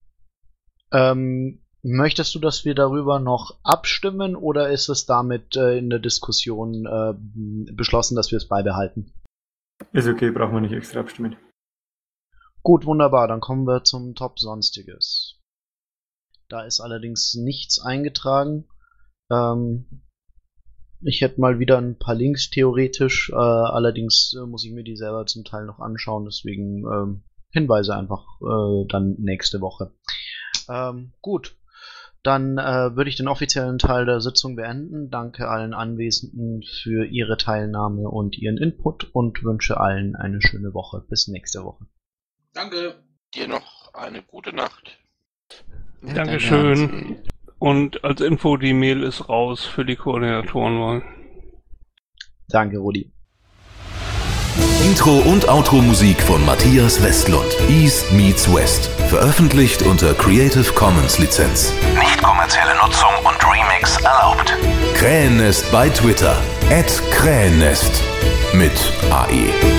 Ähm, möchtest du, dass wir darüber noch abstimmen oder ist es damit äh, in der Diskussion äh, beschlossen, dass wir es beibehalten? Ist okay, brauchen wir nicht extra abstimmen. Gut, wunderbar, dann kommen wir zum Top Sonstiges. Da ist allerdings nichts eingetragen. Ähm, ich hätte mal wieder ein paar Links theoretisch, äh, allerdings äh, muss ich mir die selber zum Teil noch anschauen, deswegen ähm, Hinweise einfach äh, dann nächste Woche. Ähm, gut, dann äh, würde ich den offiziellen Teil der Sitzung beenden. Danke allen Anwesenden für ihre Teilnahme und ihren Input und wünsche allen eine schöne Woche. Bis nächste Woche. Danke. Dir noch eine gute Nacht. Ja, Dankeschön. Und als Info, die Mail ist raus für die Koordinatorenwahl. Danke, Rudi. Intro und Outro-Musik von Matthias Westlund. East meets West. Veröffentlicht unter Creative Commons Lizenz. Nicht kommerzielle Nutzung und Remix erlaubt. Krähennest bei Twitter. at Krähennest. Mit A E.